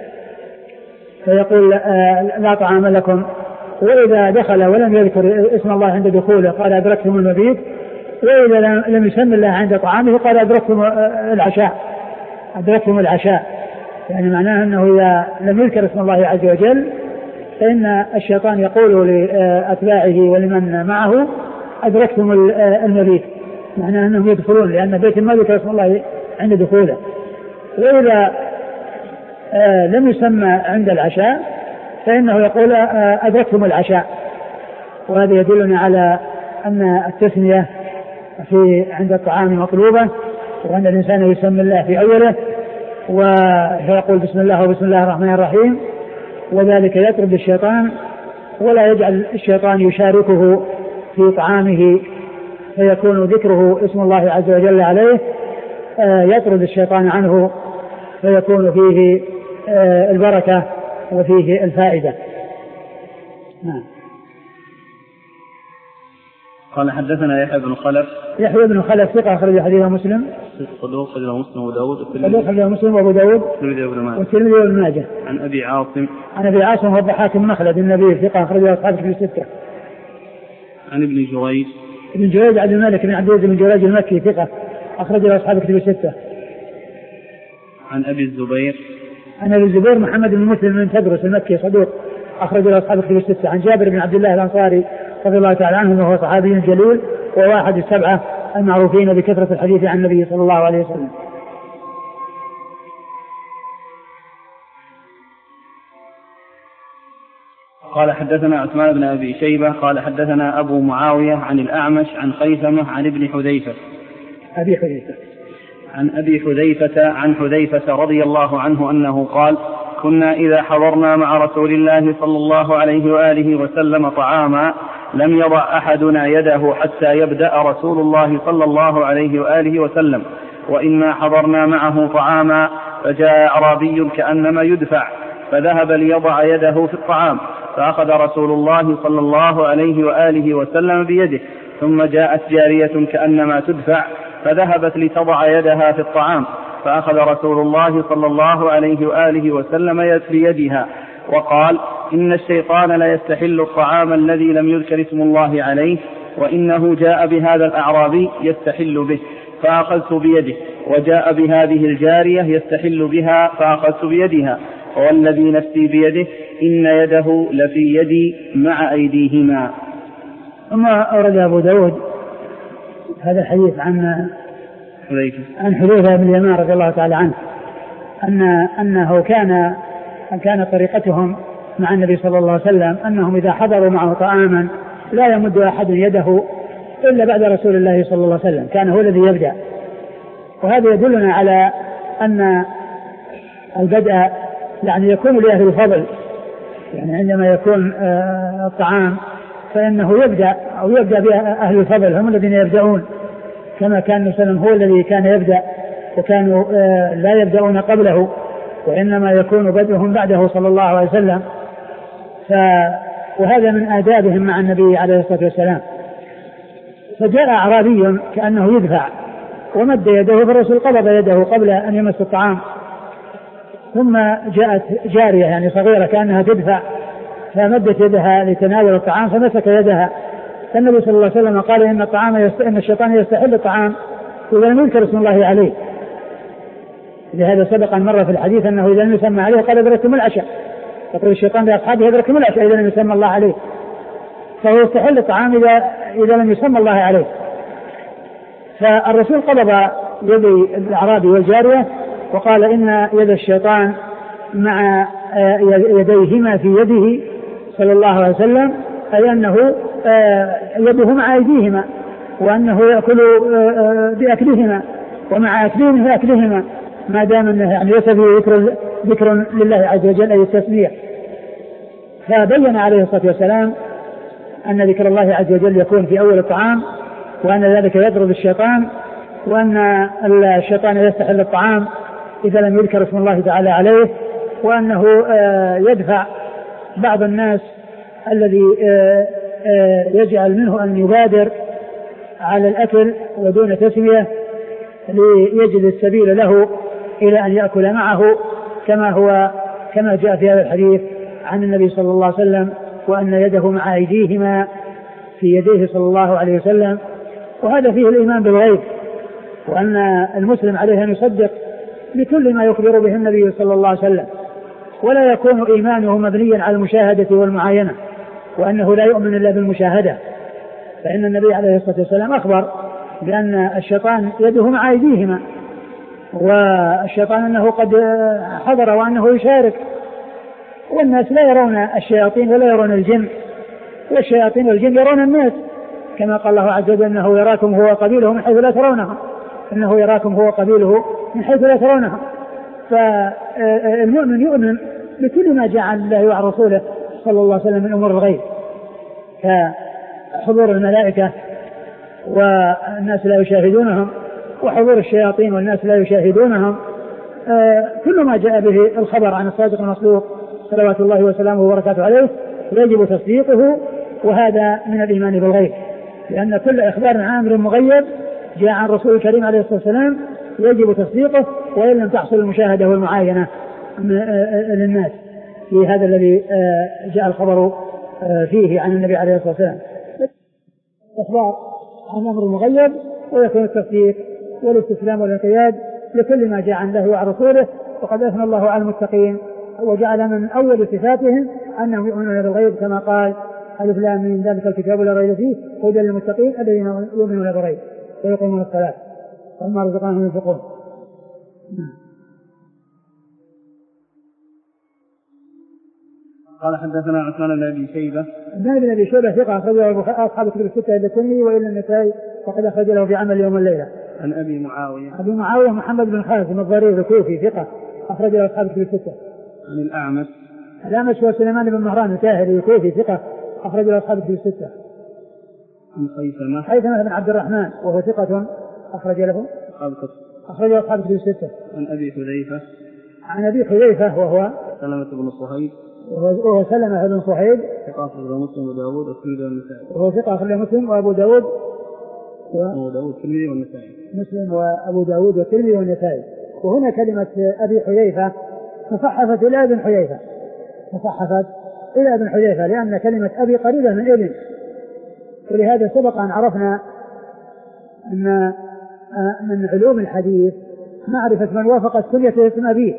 فيقول لا طعام لكم. وإذا دخل ولم يذكر اسم الله عند دخوله قال: أدركتم المبيت. وإذا لم يسمى الله عند طعامه قال: أدركتم العشاء أدركتم العشاء يعني معناه أنه إذا لم يذكر اسم الله عز وجل فإن الشيطان يقول لأتباعه ولمن معه: أدركتم المبيت، معناه أنهم يدخلون، لأن بيت ما ذكر اسم الله عند دخوله. وإذا لم يسمى عند العشاء فإنه يقول: أدركتم العشاء. وهذا يدلنا على أن التسمية في عند الطعام مطلوبة، وأن الإنسان يسمي الله في أوله ويقول بسم الله وبسم الله الرحمن الرحيم، وذلك يطرد الشيطان ولا يجعل الشيطان يشاركه في طعامه فيكون ذكره اسم الله عز وجل عليه يطرد الشيطان عنه فيكون فيه البركة وفيه الفائدة. نعم. قال حدثنا يحيى بن خلف. يحيى بن خلف ثقة أخرج حديثه مسلم. صدوق أخرج مسلم وأبو داود. صدوق أخرج مسلم وأبو داود. والترمذي وابن ماجه. عن أبي عاصم. عن أبي عاصم والضحاك بن مخلد النبي ثقة أخرج أصحاب كتب الستة. عن ابن جريج. ابن جريج عبد الملك بن عبد العزيز بن جريج المكي ثقة أخرج أصحاب كتب الستة. عن أبي الزبير. عن أبي الزبير محمد بن مسلم بن تدرس المكي صدوق أخرج أصحاب كتب الستة. عن جابر بن عبد الله الأنصاري رضي الله تعالى عنه وهو صحابي جليل وواحد السبعة المعروفين بكثرة الحديث عن النبي صلى الله عليه وسلم. قال حدثنا عثمان بن أبي شيبة قال حدثنا أبو معاوية عن الأعمش عن خيثمة عن ابن حذيفة. أبي حذيفة. عن أبي حذيفة عن حذيفة رضي الله عنه أنه قال: كنا إذا حضرنا مع رسول الله صلى الله عليه وآله وسلم طعاما لم يضع أحدنا يده حتى يبدأ رسول الله صلى الله عليه وآله وسلم، وإنا حضرنا معه طعاما فجاء أعرابي كأنما يدفع فذهب ليضع يده في الطعام فأخذ رسول الله صلى الله عليه وآله وسلم بيده، ثم جاءت جارية كأنما تدفع فذهبت لتضع يدها في الطعام فأخذ رسول الله صلى الله عليه وآله وسلم بيدها وقال: إن الشيطان لا يستحل الطعام الذي لم يذكر اسم الله عليه، وإنه جاء بهذا الأعرابي يستحل به فأخذت بيده، وجاء بهذه الجارية يستحل بها فأخذت بيدها، والذي نفسي بيده إن يده لفي يدي مع أيديهما. ثم أورد أبو داود هذا الحديث عن حذيفة عن حذيفة بن اليمان رضي الله تعالى عنه أن أنه كان أن كانت طريقتهم مع النبي صلى الله عليه وسلم أنهم إذا حضروا معه طعاما لا يمد أحد يده إلا بعد رسول الله صلى الله عليه وسلم، كان هو الذي يبدأ. وهذا يدلنا على أن البدء يعني يكون لأهل الفضل، يعني عندما يكون الطعام فإنه يبدأ أو يبدأ بأهل الفضل، هم الذين يبدأون، كما كان النبي صلى الله عليه وسلم هو الذي كان يبدأ وكانوا لا يبدأون قبله وإنما يكون بدءهم بعده صلى الله عليه وسلم. ف وهذا من آدابهم مع النبي عليه الصلاة والسلام. فجاء أعرابي كأنه يدفع ومد يده فالرسول قبض يده قبل أن يمس الطعام، ثم جاءت جارية يعني صغيرة كأنها تدفع فمدت يدها لتناول الطعام فمسك يدها، فالنبي صلى الله عليه وسلم قال: إن الطعام يست... إن الشيطان يستحل الطعام إذا لم يذكر اسم الله عليه. لهذا سبق أن مر في الحديث أنه إذا لم يسمى عليه قال: أدركتم العشاء، يقول الشيطان لأصحابه: أدركتم العشاء إذا لم يسمى الله عليه، فهو يستحل الطعام إذا إذا لم يسمى الله عليه. فالرسول قبض يدي الأعرابي والجارية وقال: إن يد الشيطان مع يديهما في يده صلى الله عليه وسلم، أي أنه يده مع أيديهما، وأنه يأكل بأكلهما ومع أكلهم بأكلهما، ما دام أنه يعني ليس فيه ذكر, ذكر لله عز وجل أي التسبيح. فبين عليه الصلاة والسلام أن ذكر الله عز وجل يكون في أول الطعام، وأن ذلك يضرب الشيطان، وأن الشيطان يستحل الطعام إذا لم يذكر اسم الله تعالى عليه، وأنه يدفع بعض الناس الذي يجعل منه أن يبادر على الأكل ودون تسمية ليجد السبيل له إلى أن يأكل معه، كما هو كما جاء في هذا الحديث عن النبي صلى الله عليه وسلم: وأن يده مع أيديهما في يديه صلى الله عليه وسلم. وهذا فيه الإيمان بالغيب، وأن المسلم عليه أن يصدق بكل ما يخبر به النبي صلى الله عليه وسلم، ولا يكون إيمانه مبنيا على المشاهدة والمعاينة، وأنه لا يؤمن إلا بالمشاهدة، فإن النبي عليه الصلاة والسلام أخبر بأن الشيطان يده مع أيديهما، والشيطان أنه قد حضر وأنه يشارك، والناس لا يرون الشياطين ولا يرون الجن، والشياطين والجن يرون الناس، كما قال الله عز وجل: إنه يراكم هو وقبيله من حيث لا ترونهم. إنه يراكم هو قبيله من حيث لا ترونهم. فالمؤمن يؤمن بكل ما جاء عن الله وعن رسوله صلى الله عليه وسلم من أمور الغيب كحضور الملائكة والناس لا يشاهدونهم، وحضور الشياطين والناس لا يشاهدونهم، كل ما جاء به الخبر عن الصادق المصدوق صلوات الله وسلامه وبركاته عليه يجب تصديقه، وهذا من الإيمان بالغيب، لأن كل إخبار عن أمر مغيب جاء عن رسول الكريم عليه الصلاة والسلام يجب تصديقه، وإن لم تحصل المشاهدة والمعاينة للناس في هذا الذي جاء الخبر فيه عن النبي عليه الصلاة والسلام. إخبار عن أمر مغيب، ويكون التصديق والاستسلام والانقياد لكل ما جاء عن الله وعن رسوله. وقد أثنى الله على المتقين وجعل من أول صفاتهم أنهم يؤمنون بالغيب كما قال ألف لام ميم ذلك الكتاب لا ريب فيه هدى للمتقين الذين يؤمنون بالغيب ويقيمون الصلاة ومما رزقناهم ينفقون. قال حدثنا عثمان بن أبي شيبة. عثمان بن أبي شيبة ثقة أخرجه أصحاب الكتب الستة إلا الترمذي وإلا النسائي وقد أخرج له في عمل يوم الليلة. عن أبي معاوية. أبي معاوية محمد بن خازم الضرير الكوفي ثقة أخرج له أصحاب الكتب الستة. عن الأعمش. الأعمش هو سليمان بن مهران الكاهلي الكوفي ثقة أخرج له أصحاب الكتب الستة. عن خيثمة. خيثمة بن عبد الرحمن وهو ثقة أخرج له أصحاب الكتب. أخرج له أصحاب الكتب الستة. عن أبي حذيفة. عن أبي حذيفة وهو سلمة بن صهيب. وهو سلمة بن صهيب ثقة أخرج مسلم وداود والترمذي والنسائي. وهو ثقة أخرج مسلم وأبو داود وأبو داود والترمذي والنسائي. مسلم وأبو داود والترمذي والنسائي. وهنا كلمة أبي حذيفة مصحفت إلى ابن حذيفة مصحفت إلى ابن حذيفة لأن كلمة أبي قريبة من ابن، ولهذا سبق أن عرفنا أن من علوم الحديث معرفة من وافقت كنية اسم أبيه،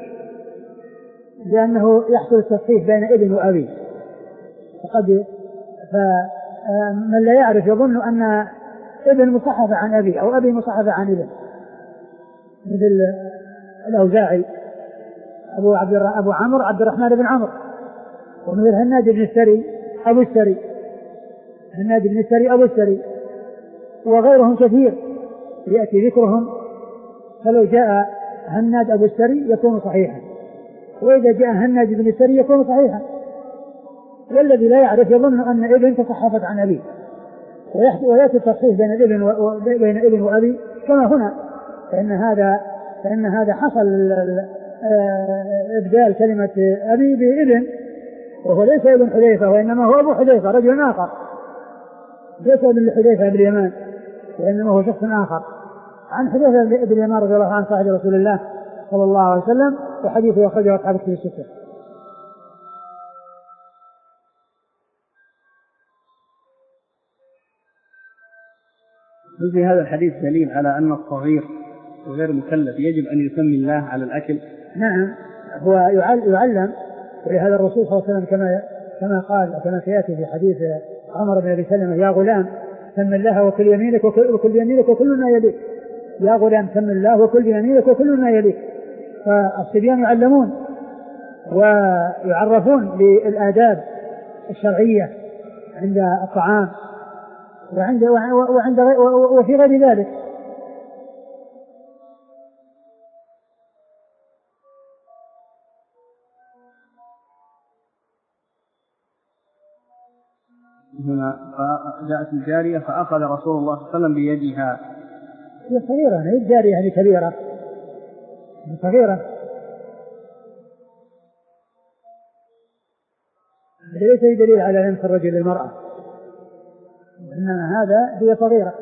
لأنه يحصل التصحيح بين ابن وأبي. فقد فمن لا يعرف يظن أن ابن مصحف عن أبي أو أبي مصحف عن ابن، مثل الأوزاعي أبو عبد أبو عمرو عبد الرحمن بن عمرو، ومثل هناد بن السري أبو السري هناد بن السري أبو السري، وغيرهم كثير يأتي ذكرهم. فلو جاء هناد أبو السري يكون صحيحا، وإذا جاء هناد بن السري يكون صحيحا. والذي لا يعرف يظن أن ابن تصحفت عن أبي، ويأتي التصحيح بين الابن وبين ابن وأبي كما هنا. فإن هذا فإن هذا حصل إبدال كلمة أبي بابن، وهو ليس ابن حذيفة وإنما هو أبو حذيفة رجل آخر، ليس ابن حذيفة بن اليمان وإنما هو شخص آخر. عن حذيفة بن اليمان رضي الله عنه صاحب رسول الله صلى الله عليه وسلم، وحديثه أخرجه أصحاب الكتب الستة. في هذا الحديث دليل على أن الصغير وغير مكلف يجب أن يسمي الله على الأكل. نعم، هو يعلم، ولهذا الرسول صلى الله عليه وسلم كما كما قال كما سيأتي في حديث عمر بن أبي سلمة: يا غلام سم الله وكل يمينك وكل يمينك وكل ما يليك. يا غلام سم الله وكل يمينك وكل ما يليك. فالصبيان يعلمون ويعرفون بالآداب الشرعية عند الطعام وعند وعند وفي غير ذلك. هنا جاءت الجارية فأخذ رسول الله صلى الله عليه وسلم بيدها. هي صغيرة، هي الجارية هذه كبيرة، هي صغيرة، ليس دليل على لمس الرجل للمرأة، إنما هذا هي صغيرة.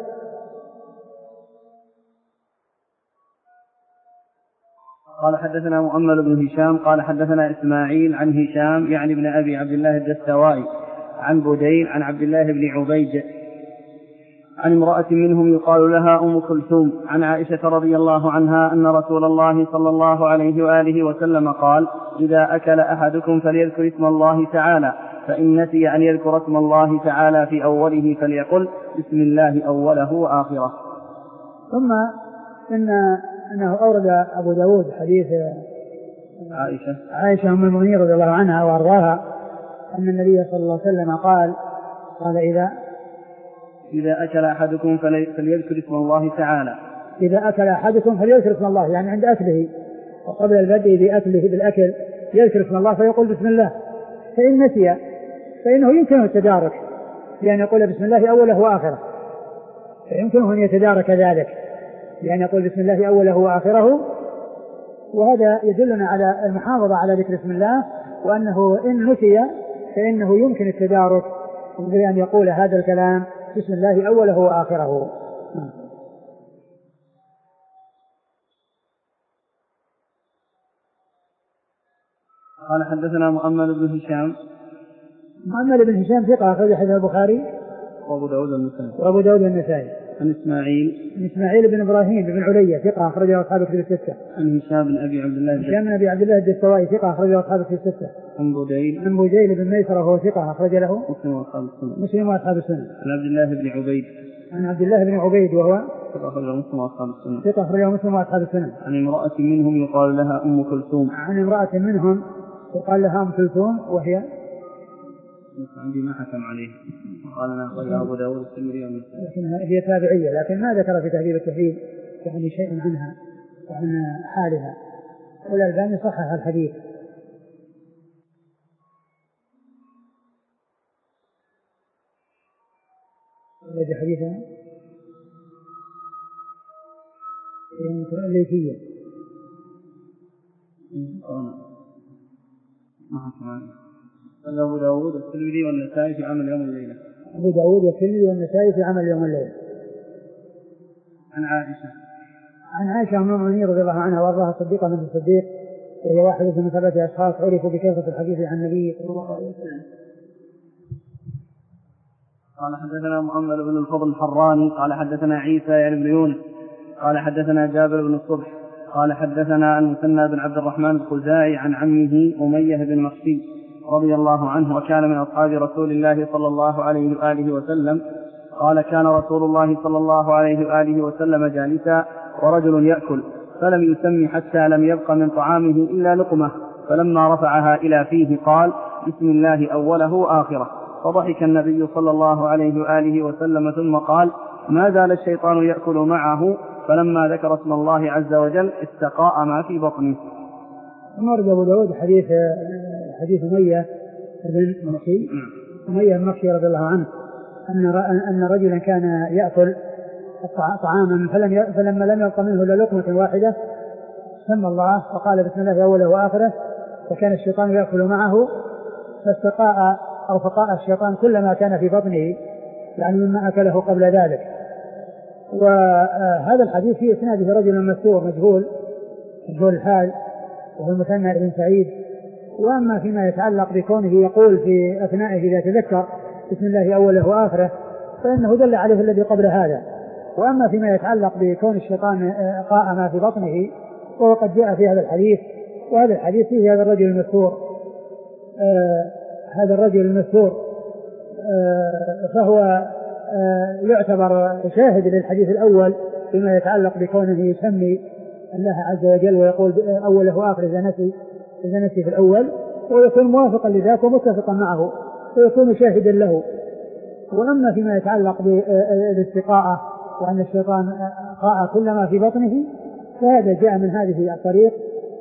قال حدثنا مؤمل بن هشام قال حدثنا إسماعيل عن هشام يعني ابن أبي عبد الله الدستوائي عن بدين عن عبد الله بن عبيد عن امرأة منهم يقال لها أم كلثوم عن عائشة رضي الله عنها أن رسول الله صلى الله عليه وآله وسلم قال: إذا أكل أحدكم فليذكر اسم الله تعالى، فإن نسي أن يذكر اسم الله تعالى في أوله فليقل بسم الله أوله وآخره. ثم إن أنه أورد أبو داود حديث عائشة عائشة أم المؤمنين رضي الله عنها وأرضاها أن النبي صلى الله عليه وسلم قال قال إذا إذا أكل أحدكم فليذكر اسم الله تعالى، إذا أكل أحدكم فليذكر اسم الله، يعني عند أكله وقبل البدء بأكله بالأكل يذكر اسم الله فيقول بسم الله. فإن نسي فإنه يمكنه التدارك لأن يقول بسم الله أوله وآخره، فيمكنه أن يتدارك ذلك لأن يقول بسم الله أوله وآخره. وهذا يدلنا على المحافظة على ذكر اسم الله، وأنه إن نسي فإنه يمكن التدارك بأن يقول هذا الكلام بسم الله أوله وآخره. قال حدثنا محمد بن هشام. محمد بن هشام ثقة أخرج حديث البخاري وأبو داود النسائي. وأبو داود النسائي. عن إسماعيل. عن إسماعيل بن إبراهيم بن علية ثقة أخرجه أصحاب الكتب الستة. عن هشام بن أبي عبد الله. هشام بن أبي عبد الله الدستوائي ثقة أخرجه أصحاب الكتب الستة. عن بوديل. عن بوديل بن ميسرة وهو ثقة أخرج له مسلم وأصحاب السنة. مسلم وأصحاب السنة. عن عبد الله بن عبيد. عن عبد الله بن عبيد وهو ثقة أخرجه مسلم وأصحاب السنة. ثقة أخرجه مسلم وأصحاب السنة. عن امرأة منهم يقال لها أم كلثوم. عن امرأة منهم يقال لها أم كلثوم وهي عندي ما حكم عليه قال أنا أخرجها أبو داود الترمذي والنسائي. لكنها هي تابعية لكن ما ذكر في تهذيب التهذيب يعني شيء عنها وعن حالها، والألباني صحح الحديث. الذي حديثها الليثية ما حكم عليه. قال أبو داود الترمذي والنسائي في عمل يوم الليلة. أبو داود والترمذي والنسائي في عمل يوم الليلة. عن عائشة. عن عائشة أم المؤمنين رضي الله عنها وأرضاها صديقة من الصديق، وهي واحدة من ثلاثة أشخاص عرفوا بكثرة الحديث عن النبي صلى الله عليه وسلم. قال حدثنا محمد بن الفضل الحراني قال حدثنا عيسى يعني بن يونس قال حدثنا جابر بن الصبح قال حدثنا المثنى بن عبد الرحمن الخزاعي عن عمه أمية بن مخشي رضي الله عنه وكان من أصحاب رسول الله صلى الله عليه وآله وسلم قال كان رسول الله صلى الله عليه وآله وسلم جالسا ورجل يأكل فلم يسمي حتى لم يبق من طعامه إلا لقمة، فلما رفعها إلى فيه قال بسم الله أوله وآخره، فضحك النبي صلى الله عليه وآله وسلم ثم قال ما زال الشيطان يأكل معه، فلما ذكر اسم الله عز وجل استقاء ما في بطنه. ورد أبو داود حديث حديث أمية بن مخشي أمية بن مخشي رضي الله عنه أن أن رجلا كان يأكل طعاما فلم فلما لم يبق منه إلا لقمة واحدة سمى الله وقال بسم الله أوله وآخره، وكان الشيطان يأكل معه فاستقاء أو فقاء الشيطان كل ما كان في بطنه يعني مما أكله قبل ذلك. وهذا الحديث في إسناده رجل مستور مجهول مجهول الحال وهو المثنى بن سعيد. وأما فيما يتعلق بكونه يقول في أثنائه إذا تذكر بسم الله أوله وآخره فإنه دل عليه الذي قبل هذا. وأما فيما يتعلق بكون الشيطان قاء ما في بطنه وهو قد جاء في هذا الحديث، وهذا الحديث فيه هذا الرجل المذكور آه هذا الرجل المذكور آه فهو آه يعتبر شاهد للحديث الأول فيما يتعلق بكونه يسمي الله عز وجل ويقول أوله وآخره إذا نسي إذا نسي في الأول، ويكون موافقا لذاك ومتفقا معه ويكون شاهدا له. وأما فيما يتعلق بالاستقاء وأن الشيطان قاء كل ما في بطنه فهذا جاء من هذه الطريق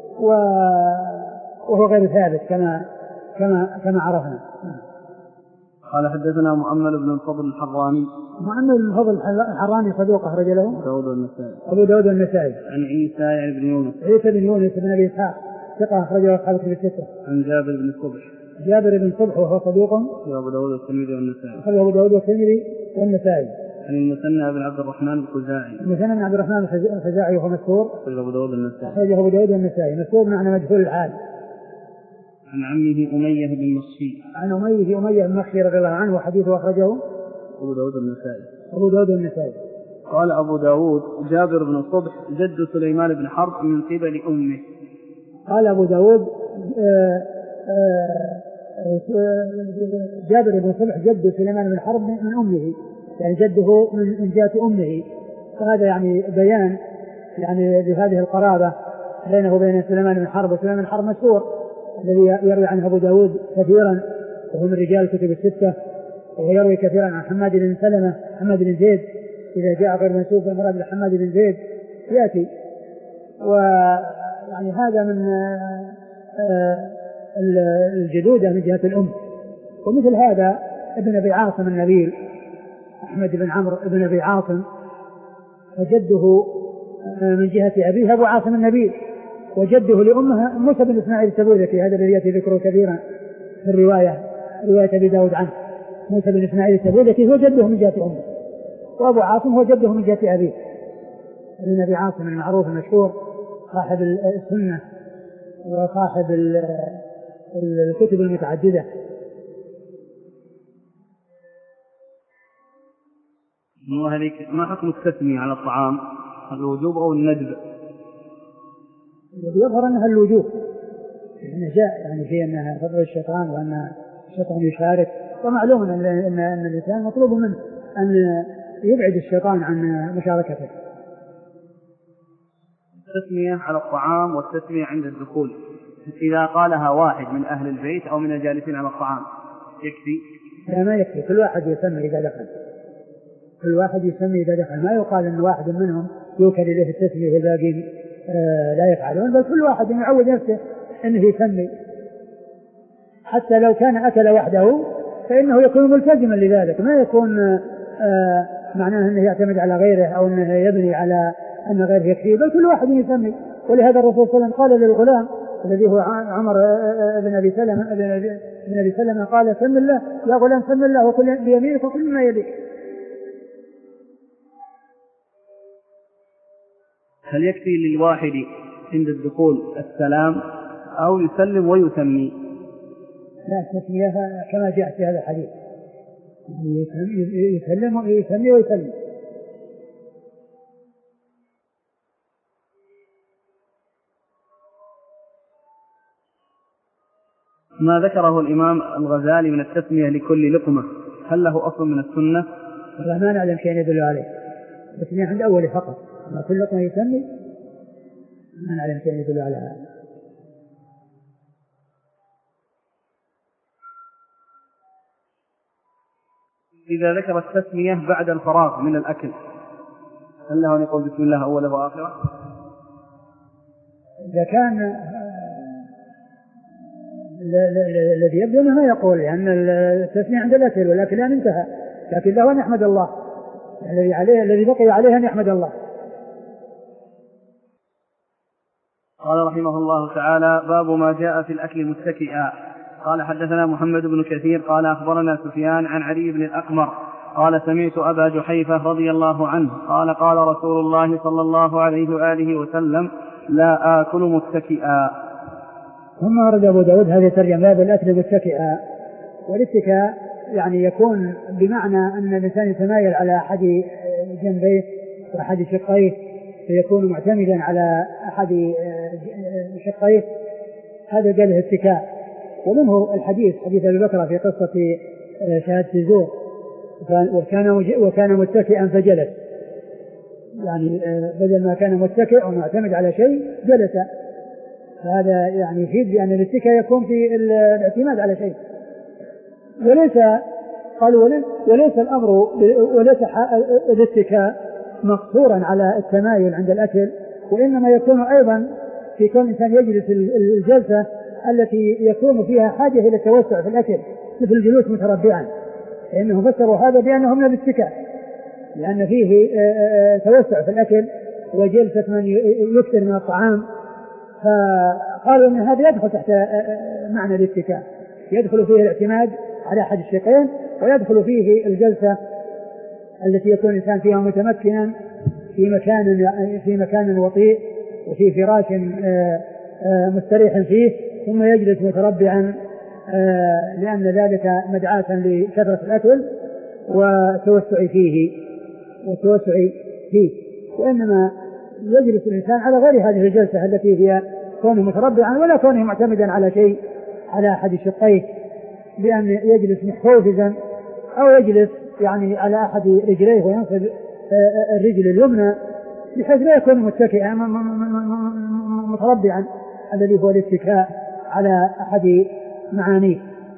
وهو غير ثابت كما كما كما عرفنا. قال حدثنا محمد بن الفضل الحراني. محمد بن الفضل الحراني صدوق أخرج له داود النسائي. أبو داود النسائي. عن عيسى يعني بن يونس. عيسى بن يونس بن أبي إسحاق ثقة أخرجه أصحاب الكتب الستة. عن جابر بن الصبح. جابر بن صبح وهو صدوق أبو داود الترمذي والنسائي. أخرجه أبو داود الترمذي والنسائي. عن المثنى بن عبد الرحمن الخزاعي. المثنى بن عبد الرحمن الخزاعي وهو مشهور. أخرجه أبو داود النسائي. أخرجه أبو داود النسائي مشهور معنى مجهول الحال. عن عمه أمية بن مخشي. عن أمية أمية بن مخشي رضي الله عنه وحديثه أخرجه أبو داود النسائي. أبو داود النسائي. قال أبو داود جابر بن الصبح جد سليمان بن حرب من قبل أمه. قال أبو داود آآ آآ جابر بن الصبح جد سليمان بن حرب من أمه، يعني جده من جهة أمه، فهذا يعني بيان يعني لهذه القرابة بينه وبين سليمان بن حرب. وسليمان بن حرب مشهور الذي يروي عنه أبو داود كثيرا وهو من رجال الكتب الستة، وهو يروي كثيرا عن حماد بن سلمة حماد بن زيد إذا جاء غير منسوب المراد لحماد بن زيد يأتي. ويعني هذا من الجدودة من جهة الأم. ومثل هذا ابن أبي عاصم النبيل أحمد بن عمرو ابن أبي عاصم، فجده من جهة أبيه أبو عاصم النبيل، وجده لأمها موسى بن إسماعيل التبوذكي، هذا الذي يأتي ذكره كثيرا في الرواية رواية أبي داود عنه. موسى بن إسماعيل التبوذكي هو جده من جهة أمه، وأبو عاصم هو جده من جهة أبيه. ابن أبي عاصم المعروف المشهور صاحب السنة وصاحب الكتب المتعددة. ما حكم التسمية على الطعام، الوجوب أو الندب؟ الذي يظهر أنها الوجوب، يعني جاء يعني في أنها فضل الشيطان وأن الشيطان يشارك، ومعلوم أن, أن, أن الإنسان مطلوب منه أن يبعد الشيطان عن مشاركته. التسمية على الطعام والتسمية عند الدخول إذا قالها واحد من أهل البيت أو من الجالسين على الطعام يكفي؟ لا ما يكفي، كل واحد يسمي إذا دخل، كل واحد يسمي إذا دخل، ما يقال أن واحد منهم يوكل إليه التسمية والباقي آه لا يفعلون، بل كل واحد يعود نفسه أنه يسمي، حتى لو كان أكل وحده فإنه يكون ملتزما لذلك، ما يكون آه معناه أنه يعتمد على غيره أو أنه يبني على أن غيره يكفيه، بل كل واحد يسمي. ولهذا الرسول صلى الله عليه وسلم قال للغلام الذي هو عمر بن أبي سلمة بن أبي سلمة قال سم الله يا غلام سم الله وكل بيمينك وكل ما يليك. هل يكفي للواحد عند الدخول السلام أو يسلم ويسمي؟ لا، التسمية كما جاء في هذا الحديث، يسلم ويسمي ويسلم. ما ذكره الإمام الغزالي من التسمية لكل لقمة هل له أصل من السنة؟ والله ما نعلم شيء يدل عليه، التسمية عند أول فقط، ما كل لقمة يسمي ما نعلم شيء يدل على هذا. إذا ذكر التسمية بعد الفراغ من الأكل هل له أن يقول بسم الله أوله وآخره؟ إذا كان الذي يبدو أنه ما يقول لأن التسمية عند الأكل والأكل أن انتهى، لكن له أن يحمد الله، الذي عليه الذي بقي عليه أن يحمد الله. قال رحمه الله تعالى: باب ما جاء في الأكل متكئا. قال حدثنا محمد بن كثير قال أخبرنا سفيان عن علي بن الأقمر قال سمعت أبا جحيفة رضي الله عنه قال قال رسول الله صلى الله عليه وآله وسلم: لا آكل متكئا. ثم ورد أبو داود هذه الترجمة باب الأكل متكئا. والاتكاء يعني يكون بمعنى أن الإنسان يتمايل على أحد جنبيه وأحد شقيه فيكون معتمدا على أحد شقيه، هذا قاله اتكاء. ومنه الحديث حديث أبي بكر في قصة شهادة الزور وكان وكان متكئا فجلس، يعني بدل ما كان متكئ ومعتمد على شيء جلس، فهذا يعني يفيد بأن الاتكاء يكون في الاعتماد على شيء. وليس قال وليس الأمر وليس الاتكاء مقصورا على التمايل عند الأكل، وإنما يكون أيضا في كون الإنسان يجلس الجلسة التي يكون فيها حاجة إلى التوسع في الأكل مثل الجلوس متربعا، لأنه فسروا هذا بأنه من الاتكاء لأن فيه توسع في الأكل وجلسة من يكثر من الطعام، فقالوا أن هذا يدخل تحت معنى الاتكاء، يدخل فيه الاعتماد على أحد الشقين ويدخل فيه الجلسة التي يكون الإنسان فيها متمكنا في مكان في مكان وطيء وفي فراش مستريح فيه ثم يجلس متربعا لأن ذلك مدعاة لكثرة الأكل وتوسع فيه والتوسع فيه وإنما يجلس الإنسان على غير هذه الجلسة التي هي كونه متربعا ولا كونه معتمدا على شيء على أحد شقيه بأن يجلس محفوظا أو يجلس يعني على أحد رجليه وينصب الرجل اليمنى بحيث لا يكون متكئا متربعا الذي هو الاتكاء على أحد معانيه.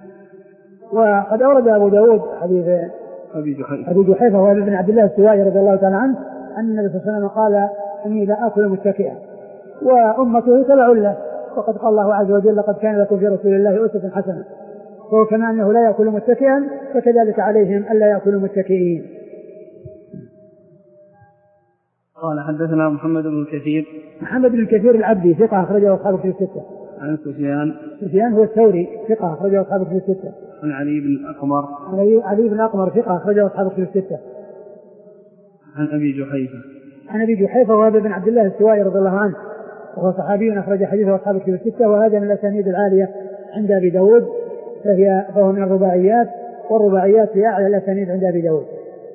وقد أورد أبو داود حديث أبي جحيفة وهو ابن عبد الله السوائي رضي الله تعالى عنه أن النبي صلى الله عليه وسلم قال أني لا آكل متكئا، وأمته تبع له، وقد قال الله عز وجل لقد كان لكم في رسول الله أسوة حسنة، وهو كما أنه لا يأكل متكئا فكذلك عليهم ألا يأكلوا متكئين. قال حدثنا محمد بن كثير. محمد بن كثير العبدي ثقة أخرجه أصحاب الكتب الستة. عن سفيان. سفيان هو الثوري ثقة أخرجه أصحاب الكتب الستة. عن علي بن الأقمر. علي بن الأقمر ثقة أخرجه أصحاب الكتب الستة. عن أبي جحيفة. عن أبي جحيفة وهذا بن عبد الله السوائي رضي الله عنه، وهو صحابي أخرج حديثه أصحاب الكتب الستة، وهذا من الأسانيد العالية عند أبي داود، فهي فهو من الرباعيات، والرباعيات هي أعلى الأسانيد عند أبي داود.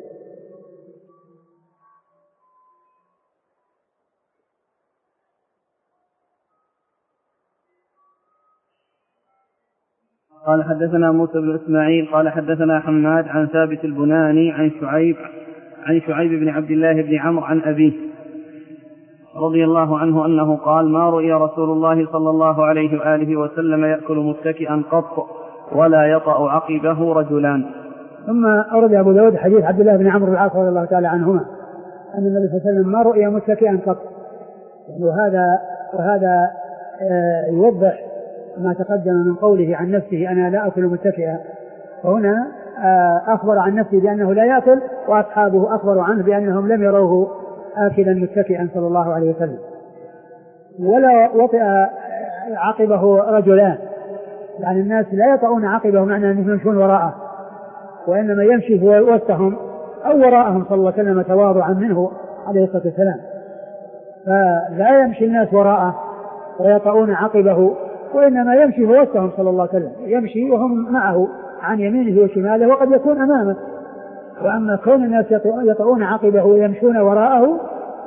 قال حدثنا موسى بن إسماعيل قال حدثنا حماد عن ثابت البناني عن شعيب عن شعيب بن عبد الله بن عمرو عن أبيه رضي الله عنه أنه قال ما رؤي رسول الله صلى الله عليه وآله وسلم يأكل متكئا قط ولا يطأ عقبه رجلان. ثم أورد أبو داود حديث عبد الله بن عمرو بن العاص رضي الله تعالى عنهما أن النبي صلى الله عليه وسلم ما رؤي متكئا قط، وهذا وهذا يوضح ما تقدم من قوله عن نفسه أنا لا أكل متكئا، وهنا أخبر عن نفسه بأنه لا يأكل، وأصحابه أخبروا عنه بأنهم لم يروه آكلا متكئا صلى الله عليه وسلم. ولا وطئ عقبه رجلان، يعني الناس لا يطؤون عقبه معنى أنهم يمشون وراءه، وإنما يمشي هو وسطهم أو وراءهم صلى الله عليه وسلم تواضعا منه عليه الصلاة والسلام، فلا يمشي الناس وراءه ويطؤون عقبه، وإنما يمشي هو وسطهم صلى الله عليه وسلم، يمشي وهم معه عن يمينه وشماله، وقد يكون أمامه. وأما كون الناس يطؤون عقبه ويمشون وراءه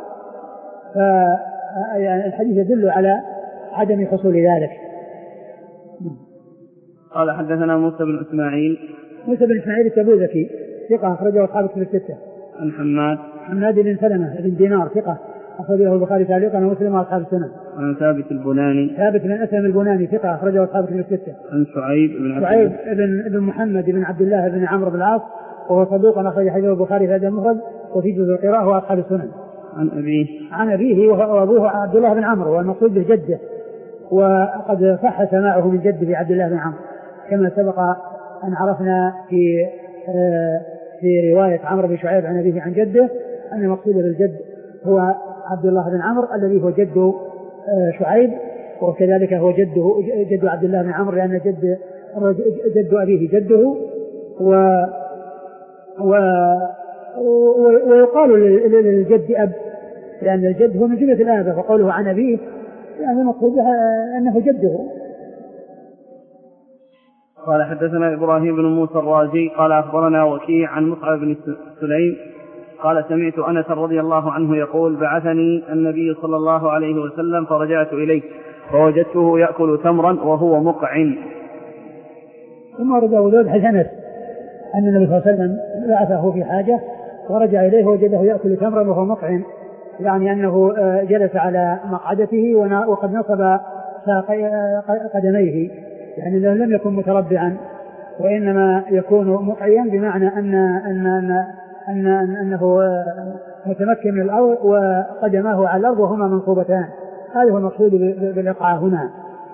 فالحديث يدل على عدم حصول ذلك. قال حدثنا موسى بن إسماعيل. موسى بن إسماعيل التبوذكي ثقة أخرجه أصحاب الكتب الستة. عن حماد. حماد بن سلمة بن دينار ثقة أخرجه البخاري تعليقا ومسلم وأصحاب السنن. عن ثابت البناني. ثابت بن أسلم البناني ثقة أخرجه أصحاب الكتب الستة. عن شعيب بن عبد شعيب بن ابن محمد بن عبد الله بن عمرو بن العاص، وهو صدوق أخرج حديثه البخاري في هذا المفرد وفي جزء القراءة وأصحاب السنن. عن أبيه. عن أبيه وأبوه عبد الله بن عمرو، والمقصود به جده، وقد صح سماعه من جده عبد الله بن عمرو كما سبق أن عرفنا في في رواية عمرو بن شعيب عن أبيه عن جده أن المقصود بالجد هو عبد الله بن عمرو الذي هو جد شعيب، وكذلك هو جده جد عبد الله بن عمرو لأن جد جد أبيه جده، و و ويقال للجد أب لأن الجد هو من جملة الآباء، فقوله عن أبيه يعني المقصود أنه جده. قال حدثنا إبراهيم بن موسى الرازي قال أخبرنا وكيع عن مصعب بن سليم قال سمعت أنس رضي الله عنه يقول بعثني النبي صلى الله عليه وسلم فرجعت إليه فوجدته يأكل تمرا وهو مقعن. ثم ورد أبو داود حديث أنس أن النبي صلى الله عليه وسلم بعثه في حاجة ورجع إليه ووجده يأكل تمرا وهو مقعن، يعني أنه جلس على مقعدته وقد نصب قدميه، يعني لم يكن متربعا وإنما يكون مقعيا بمعنى أن أن أن أن أنه متمكن من الأرض وقدماه على الأرض وهما منصوبتان. هذا هو المقصود بالإقعاء هنا.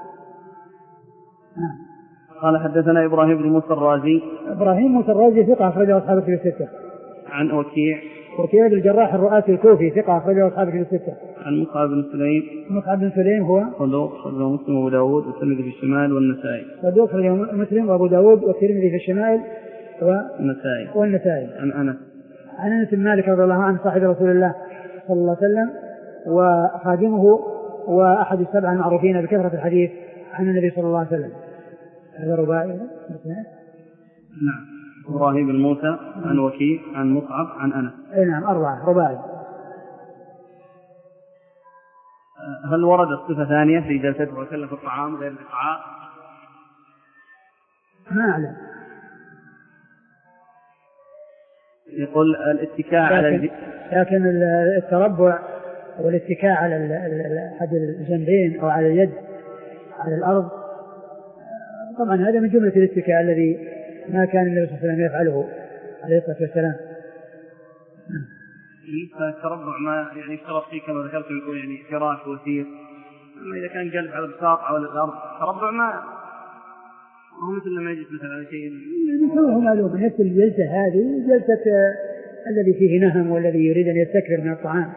قال حدثنا إبراهيم بن موسى الرازي. إبراهيم موسى الرازي ثقة أخرجه أصحاب الكتب الستة. عن وكيع. وكيع بن الجراح الرؤاسي الكوفي ثقة أخرجه أصحاب الكتب الستة. عن مصعب بن سليم. مصعب بن سليم هو صدوق أخرجه مسلم وأبو داود والترمذي في الشمال والنسائي. صدوق أخرجه مسلم وأبو داود والترمذي في الشمال والنسائي. والنسائي. عن أنس. عن أنس بن مالك رضي الله عنه صاحب رسول الله صلى الله عليه وسلم وخادمه وأحد السبعة المعروفين بكثرة الحديث عن النبي صلى الله عليه وسلم. هذا رباعي. نعم. إبراهيم بن موسى عن وكيع عن مصعب عن أنس. أي نعم أربعة رباعي. هل وردت صفة ثانية في جلسته وسلم في الطعام غير الإقعاء؟ ما أعلم. يقول الاتكاء على الج... لكن التربع والاتكاء على أحد الجنبين أو على اليد على الأرض طبعا هذا من جملة الاتكاء الذي ما كان النبي صلى الله عليه وسلم يفعله عليه الصلاة والسلام. بالنسبة للتربع ما يعني يشترط فيه كما ذكرت يكون يعني فراش وثير، أما إذا كان جلس على البساط أو على الأرض تربع ما هو مثل لما يجلس مثلا على شيء هو معلوم نفس الجلسة هذه جلسة الذي فيه نهم والذي يريد أن يستكثر من الطعام،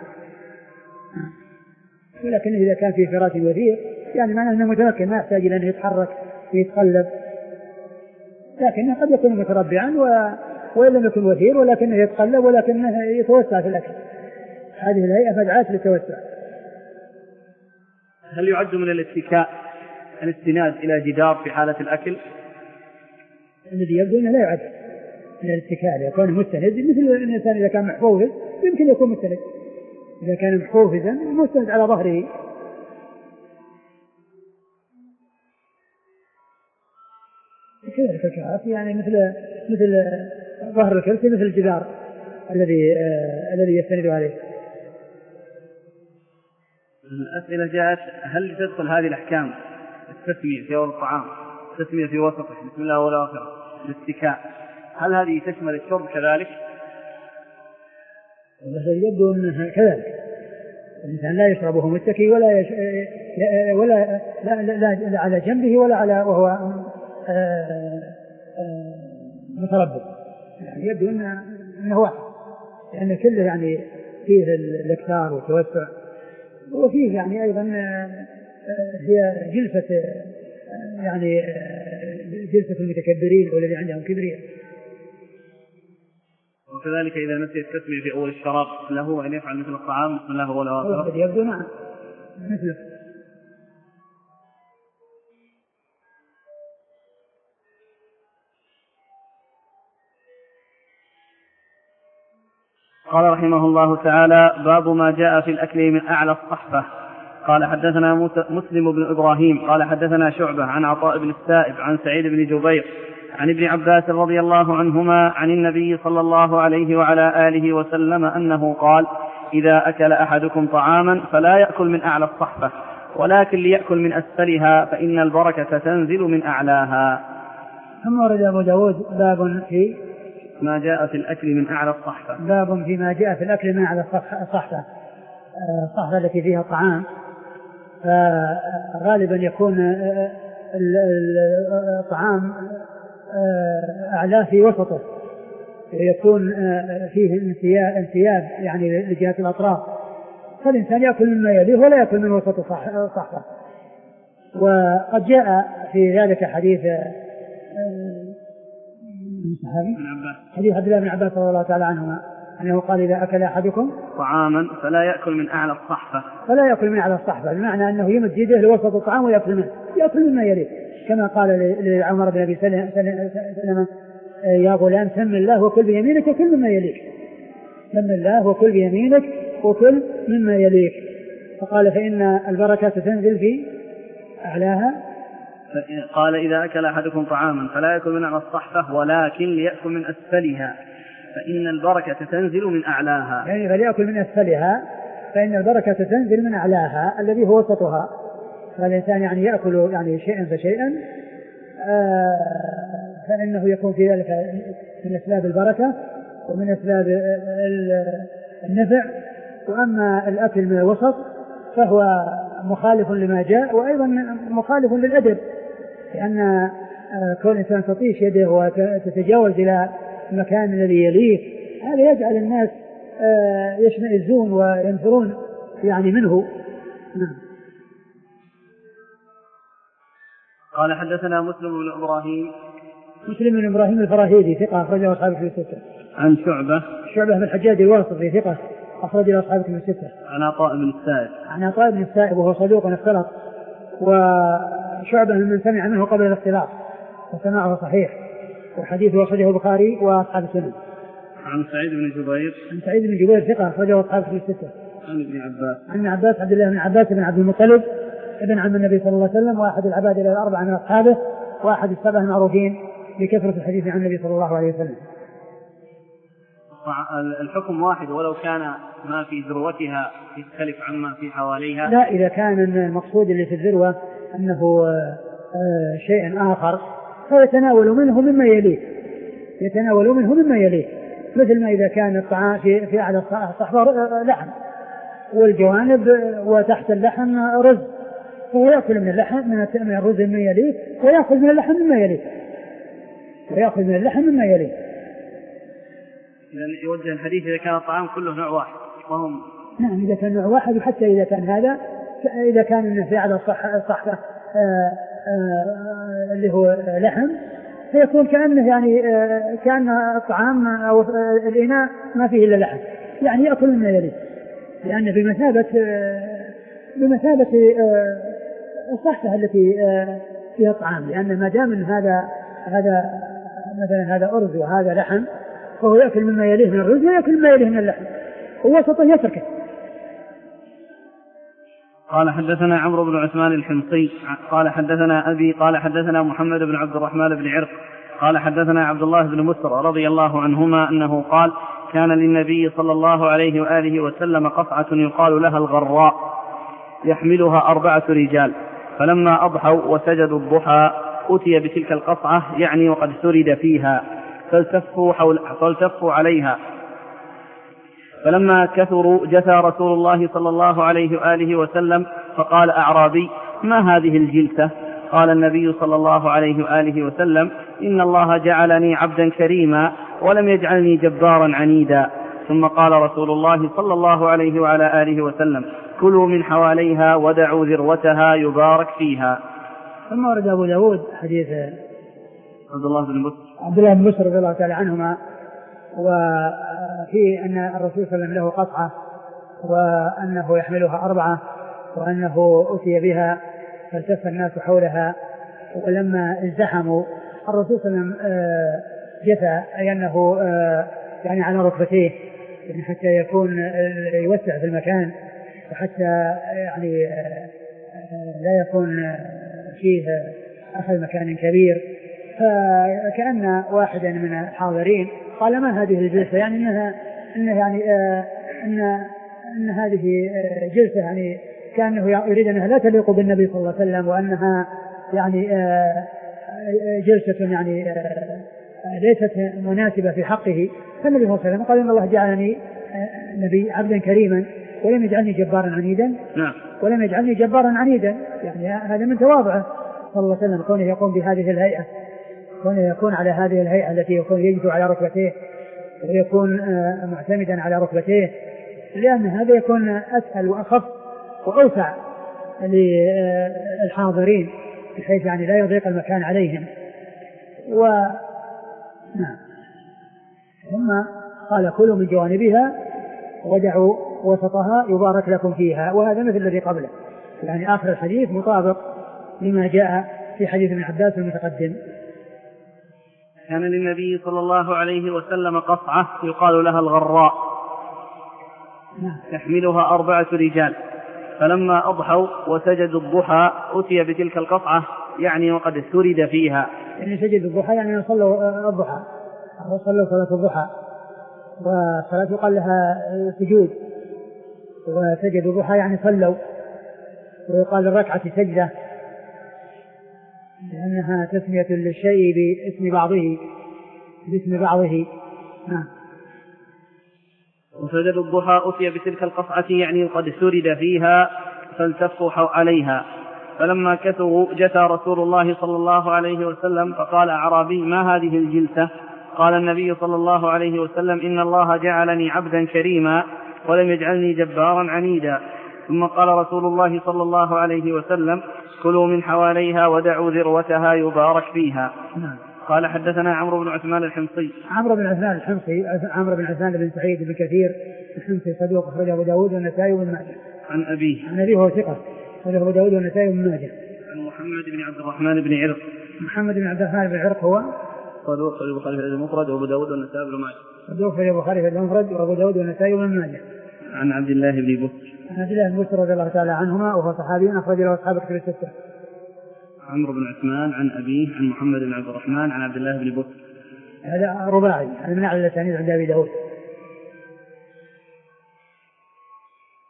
ولكن إذا كان فيه فراش وثير يعني معناه أنه متمكن ما يحتاج إلى أن يتحرك ويتقلب، لكنه قد يكون متربعا و... وإن لم يكن وثير ولكنه يتقلب ولكنه يتوسع في الأكل. هذه الهيئة مدعاة للتوسع. هل يعد من الاتكاء الاستناد إلى جدار في حالة الأكل؟ الذي يبدو أنه لا يعد من الاتكاء، يكون مستند مثل الإنسان إذا كان محفوظ يمكن يكون مستند، إذا كان محفوظا مستند على ظهره. كذلك الكعاف يعني مثل مثل ظهر الكرسي مثل الجدار الذي آه الذي يستند عليه. الأسئلة جاءت هل تدخل هذه الأحكام التسمية في أول الطعام، التسمية في وسطه بسم الله والآخرة، الاتكاء، هل هذه تشمل الشرب كذلك؟ يبدو أنها كذلك، الإنسان لا يشربه متكي ولا يش... ولا لا, لا, لا, لا على جنبه ولا على وهو آه آه متربع، يعني يبدو أنه, إنه واحد، لأن كله يعني فيه الإكثار والتوسع، وفيه يعني أيضا هي جلسة يعني جلسة المتكبرين والذي عندهم كبرياء. وكذلك إذا نسي التسمية في أول الشراب له أن يفعل مثل الطعام بسم الله والآخرة. يبدو نعم مثله. قال رحمه الله تعالى باب ما جاء في الأكل من أعلى الصحفة. قال حدثنا مسلم بن إبراهيم قال حدثنا شعبة عن عطاء بن السائب عن سعيد بن جبير عن ابن عباس رضي الله عنهما عن النبي صلى الله عليه وعلى آله وسلم أنه قال إذا أكل أحدكم طعاما فلا يأكل من أعلى الصحفة ولكن ليأكل من أسفلها فإن البركة تنزل من أعلاها. ثم ورد أبو داود باب في ما جاء في الأكل من أعلى الصحفة، باب فيما جاء في الأكل من أعلى الصحفة، الصحفة التي فيها الطعام، فغالبا يكون الطعام أعلاه في وسطه، يكون فيه انسياب يعني لجهة الأطراف، فالإنسان يأكل مما يليه ولا يأكل من وسط الصحفة. وقد جاء في ذلك حديث حديث عبد الله بن عباس رضي الله تعالى عنهما أنه قال إذا أكل أحدكم طعاما فلا يأكل من أعلى الصحفة، فلا يأكل من أعلى الصحفة، بمعنى أنه يمد يده لوسط الطعام ويأكل منه، يأكل مما يليه، كما قال لعمر بن أبي سلمة يا غلام سم الله وكل بيمينك وكل مما يليك، سم الله وكل بيمينك وكل مما يليك، فقال فإن البركة تنزل في أعلاها. قال إذا أكل أحدكم طعاما فلا يأكل من أعلى الصحفة ولكن ليأكل من أسفلها فإن البركة تنزل من أعلاها، يعني فليأكل من أسفلها فإن البركة تنزل من أعلاها الذي هو وسطها، فالإنسان يعني يأكل يعني شيئا فشيئا آه فإنه يكون في ذلك من أسباب البركة ومن أسباب النفع. وأما الأكل من الوسط فهو مخالف لما جاء وأيضا مخالف للأدب، لأن كون الإنسان تطيش يده وتتجاوز إلى المكان الذي يليه هذا يجعل الناس يشمئزون وينفرون يعني منه. قال حدثنا مسلم بن إبراهيم مسلم بن إبراهيم الفراهيدي ثقة أخرجه أصحاب الكتب الستة. عن شعبة شعبة بن الحجاج الواسطي ثقة أخرجه أصحاب الكتب الستة. عن عطاء بن السائب عن عطاء بن السائب وهو صدوق اختلط، وشعبة من سمع منه قبل الاختلاط وسماعه صحيح، وحديثه أخرجه البخاري وأصحاب السنن. عن سعيد بن جبير عن سعيد بن جبير ثقة أخرجه أصحاب الكتب الستة. عن ابن عباس عن عباس عبد الله بن عباس بن عبد المطلب ابن عم النبي صلى الله عليه وسلم، واحد العباد إلى الأربعة من أصحابه، واحد السبع المعروفين بكثرة الحديث عن النبي صلى الله عليه وسلم. الحكم واحد ولو كان ما في ذروتها يختلف عما في حواليها؟ لا، إذا كان المقصود اللي في الذروة أنه شيء آخر فيتناول منه مما يليه، يتناول منه مما يليه مثل ما إذا كان الطعام في في أعلى الصحفة لحم والجوانب وتحت اللحم رز، فهو يأكل من اللحم من الرز مما يليه ويأكل من اللحم مما يليه ويأكل من اللحم مما يليه. إذن يوجه الحديث إذا كان الطعام كله نوع واحد وهم نعم إذا كان نوع واحد، وحتى إذا كان هذا إذا كان في على الصحفة اللي هو لحم فيكون كأنه يعني كأن الطعام أو الإناء ما فيه إلا لحم، يعني يأكل مما يليه، لأن بمثابة بمثابة الصحفة التي فيها الطعام، لأن ما دام هذا هذا مثلا هذا أرز وهذا لحم فهو يأكل مما يليه من الرز ويأكل مما يليه من اللحم، ووسطه يتركه. قال حدثنا عمرو بن عثمان الحمصي قال حدثنا أبي قال حدثنا محمد بن عبد الرحمن بن عرق قال حدثنا عبد الله بن مسر رضي الله عنهما أنه قال كان للنبي صلى الله عليه وآله وسلم قصعة يقال لها الغراء يحملها أربعة رجال، فلما أضحوا وسجدوا الضحى أتي بتلك القصعة يعني وقد سرد فيها فالتفوا, حول فالتفوا عليها، فلما كثروا جثى رسول الله صلى الله عليه وآله وسلم فقال أعرابي ما هذه الجلسة؟ قال النبي صلى الله عليه وآله وسلم إن الله جعلني عبدا كريما ولم يجعلني جبارا عنيدا. ثم قال رسول الله صلى الله عليه وعلى آله وسلم كلوا من حواليها ودعوا ذروتها يبارك فيها. ثم ورد أبو داود حديث عبد الله بن مسر عبد الله بن مسر رضي الله تعالى عنهما، وفي أن الرسول صلى الله عليه وسلم له قطعة وأنه يحملها أربعة وأنه أتي بها فالتف الناس حولها، ولما ازدحموا الرسول صلى الله عليه وسلم جثى أي أنه يعني على ركبتيه يعني حتى يكون يوسع في المكان وحتى يعني لا يكون فيه أخذ مكان كبير. فكأن واحدا من الحاضرين قال ما هذه الجلسة؟ يعني إنها إنه يعني آه إن إن هذه جلسة يعني كأنه يريد أنها لا تليق بالنبي صلى الله عليه وسلم، وأنها يعني آه جلسة يعني آه ليست مناسبة في حقه. فالنبي صلى الله عليه وسلم قال إن الله جعلني آه نبي عبدا كريما ولم يجعلني جبارا عنيدا ولم يجعلني جبارا عنيدا، يعني هذا من تواضعه صلى الله عليه وسلم كونه يقوم بهذه الهيئة، كونه يكون على هذه الهيئة التي يكون يجلس على ركبتيه ويكون معتمدا على ركبتيه، لأن هذا يكون أسهل وأخف وأوسع للحاضرين بحيث يعني لا يضيق المكان عليهم. و نعم. ثم قال كلوا من جوانبها ودعوا وسطها يبارك لكم فيها، وهذا مثل الذي قبله، يعني آخر الحديث مطابق لما جاء في حديث ابن عباس المتقدم. كان للنبي صلى الله عليه وسلم قصعة يقال لها الغراء يحملها أربعة رجال، فلما أضحوا وسجدوا الضحى أتي بتلك القصعة يعني وقد سرد فيها. يعني سجد الضحى يعني صلوا الضحى، صلوا صلاة الضحى، وصلاة يقال لها سجود، وسجدوا الضحى يعني صلوا، ويقال الركعة سجدة لأنها تسمية للشيء باسم بعضه باسم بعضه. نعم. وسجد الضحى أتي بتلك القصعة يعني قد سرد فيها فالتفوا عليها، فلما كثروا جثى رسول الله صلى الله عليه وسلم فقال أعرابي ما هذه الجلسة؟ قال النبي صلى الله عليه وسلم إن الله جعلني عبدا كريما ولم يجعلني جبارا عنيدا. ثم قال رسول الله صلى الله عليه وسلم كلوا من حواليها ودعوا ذروتها يبارك فيها. نعم. قال حدثنا عمرو بن عثمان الحمصي عمرو بن عثمان الحمصي عمرو بن عثمان بن سعيد بن كثير الحمصي صدوق أخرجه أبو داود والنسائي وابن ماجه. عن أبيه عن أبيه هو ثقة أخرجه أبو داود والنسائي وابن ماجه. عن محمد بن عبد الرحمن بن عرق محمد بن عبد الرحمن بن عرق هو صدوق أخرجه البخاري في المفرد وأبو داود والنسائي وابن ماجه. صدوق أخرجه البخاري في المفرد وأبو داود والنسائي وابن ماجه. عن عبد الله بن بكر عن عبد الله بن بكر رضي الله تعالى عنهما وهو صحابي أخرج له أصحاب كتب الستة. عمرو بن عثمان عن أبيه عن محمد بن عبد الرحمن عن عبد الله بن بكر. هذا رباعي من أعلى الأسانيد عند أبي داود.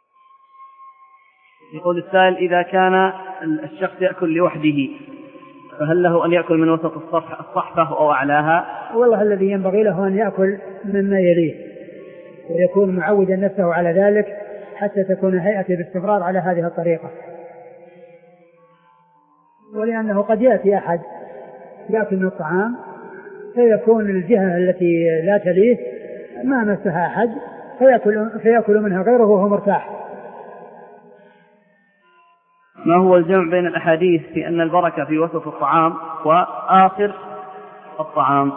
يقول السائل إذا كان الشخص يأكل لوحده فهل له أن يأكل من وسط الصحفة أو أعلاها؟ والله الذي ينبغي له أن يأكل مما يليه ويكون معودا نفسه على ذلك حتى تكون هيئته باستمرار على هذه الطريقة. ولأنه قد يأتي أحد يأكل من الطعام فيكون الجهة التي لا تليه ما مسها أحد فيأكل, فيأكل منها غيره وهو مرتاح. ما هو الجمع بين الأحاديث في أن البركة في وسط الطعام وآخر الطعام؟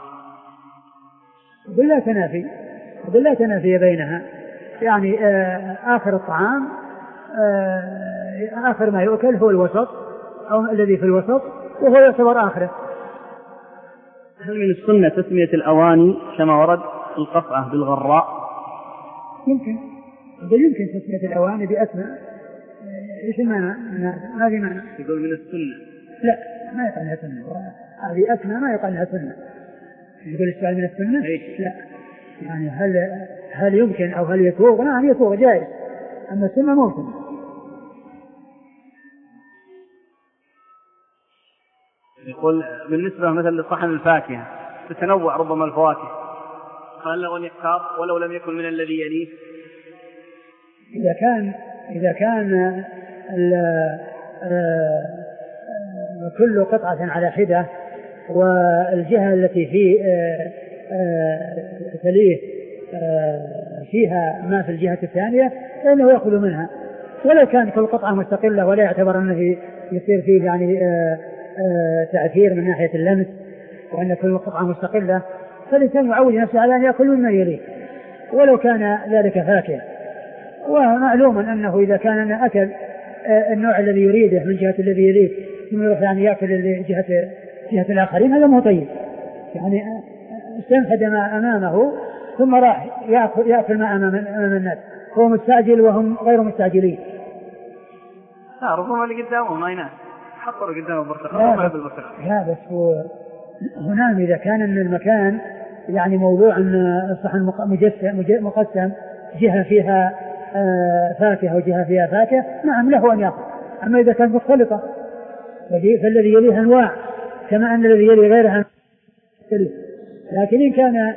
بالله تنافي بالله تنافي بينها، يعني آخر الطعام آخر ما يؤكل هو الوسط أو الذي في الوسط وهو يعتبر آخره. هل من السنة تسمية الأواني كما ورد القطعة بالغراء؟ يمكن بل يمكن تسمية الأواني بأسماء. إيش المعنى؟ ما في معنى. يقول من السنة. لا ما يقال لها سنة، هذه أسماء ما يقال لها سنة. يقول السؤال من السنة؟ أيه؟ لا، يعني هل هل يمكن أو هل يسوغ؟ نعم يسوغ جائز، أما السنة مو سنة. يقول بالنسبة مثلا لصحن الفاكهة تتنوع ربما الفواكه، قال له أن يختار ولو لم يكن من الذي يليه. إذا كان إذا كان كل قطعة على حدة والجهة التي في تليه فيها ما في الجهة الثانية فإنه يأخذ منها، ولو كان كل قطعة مستقلة ولا يعتبر أنه يصير فيه يعني تأثير من ناحية اللمس وأن كل قطعة مستقلة، فالإنسان يعود نفسه على أن يأكل مما يليه ولو كان ذلك فاكهة. ومعلوم أنه إذا كان أكل النوع الذي يريده من جهة الذي يليه ثم يروح يعني يأكل جهة جهة الآخرين هذا مو طيب، يعني استنفد ما أمامه ثم راح يأكل, يأكل ما أمام, أمام الناس، هو مستعجل وهم غير مستعجلين. لا ربما اللي قدامه ما ينام حطوا قدامه برتقال. لا بس هو هنا إذا كان أن المكان يعني موضوع أن الصحن مجسم مقسم جهة فيها فاكهة وجهة فيها فاكهة نعم له أن يأخذ. أما إذا كانت مختلطة فالذي يليه أنواع كما أن الذي يليه غيرها، لكن إن كان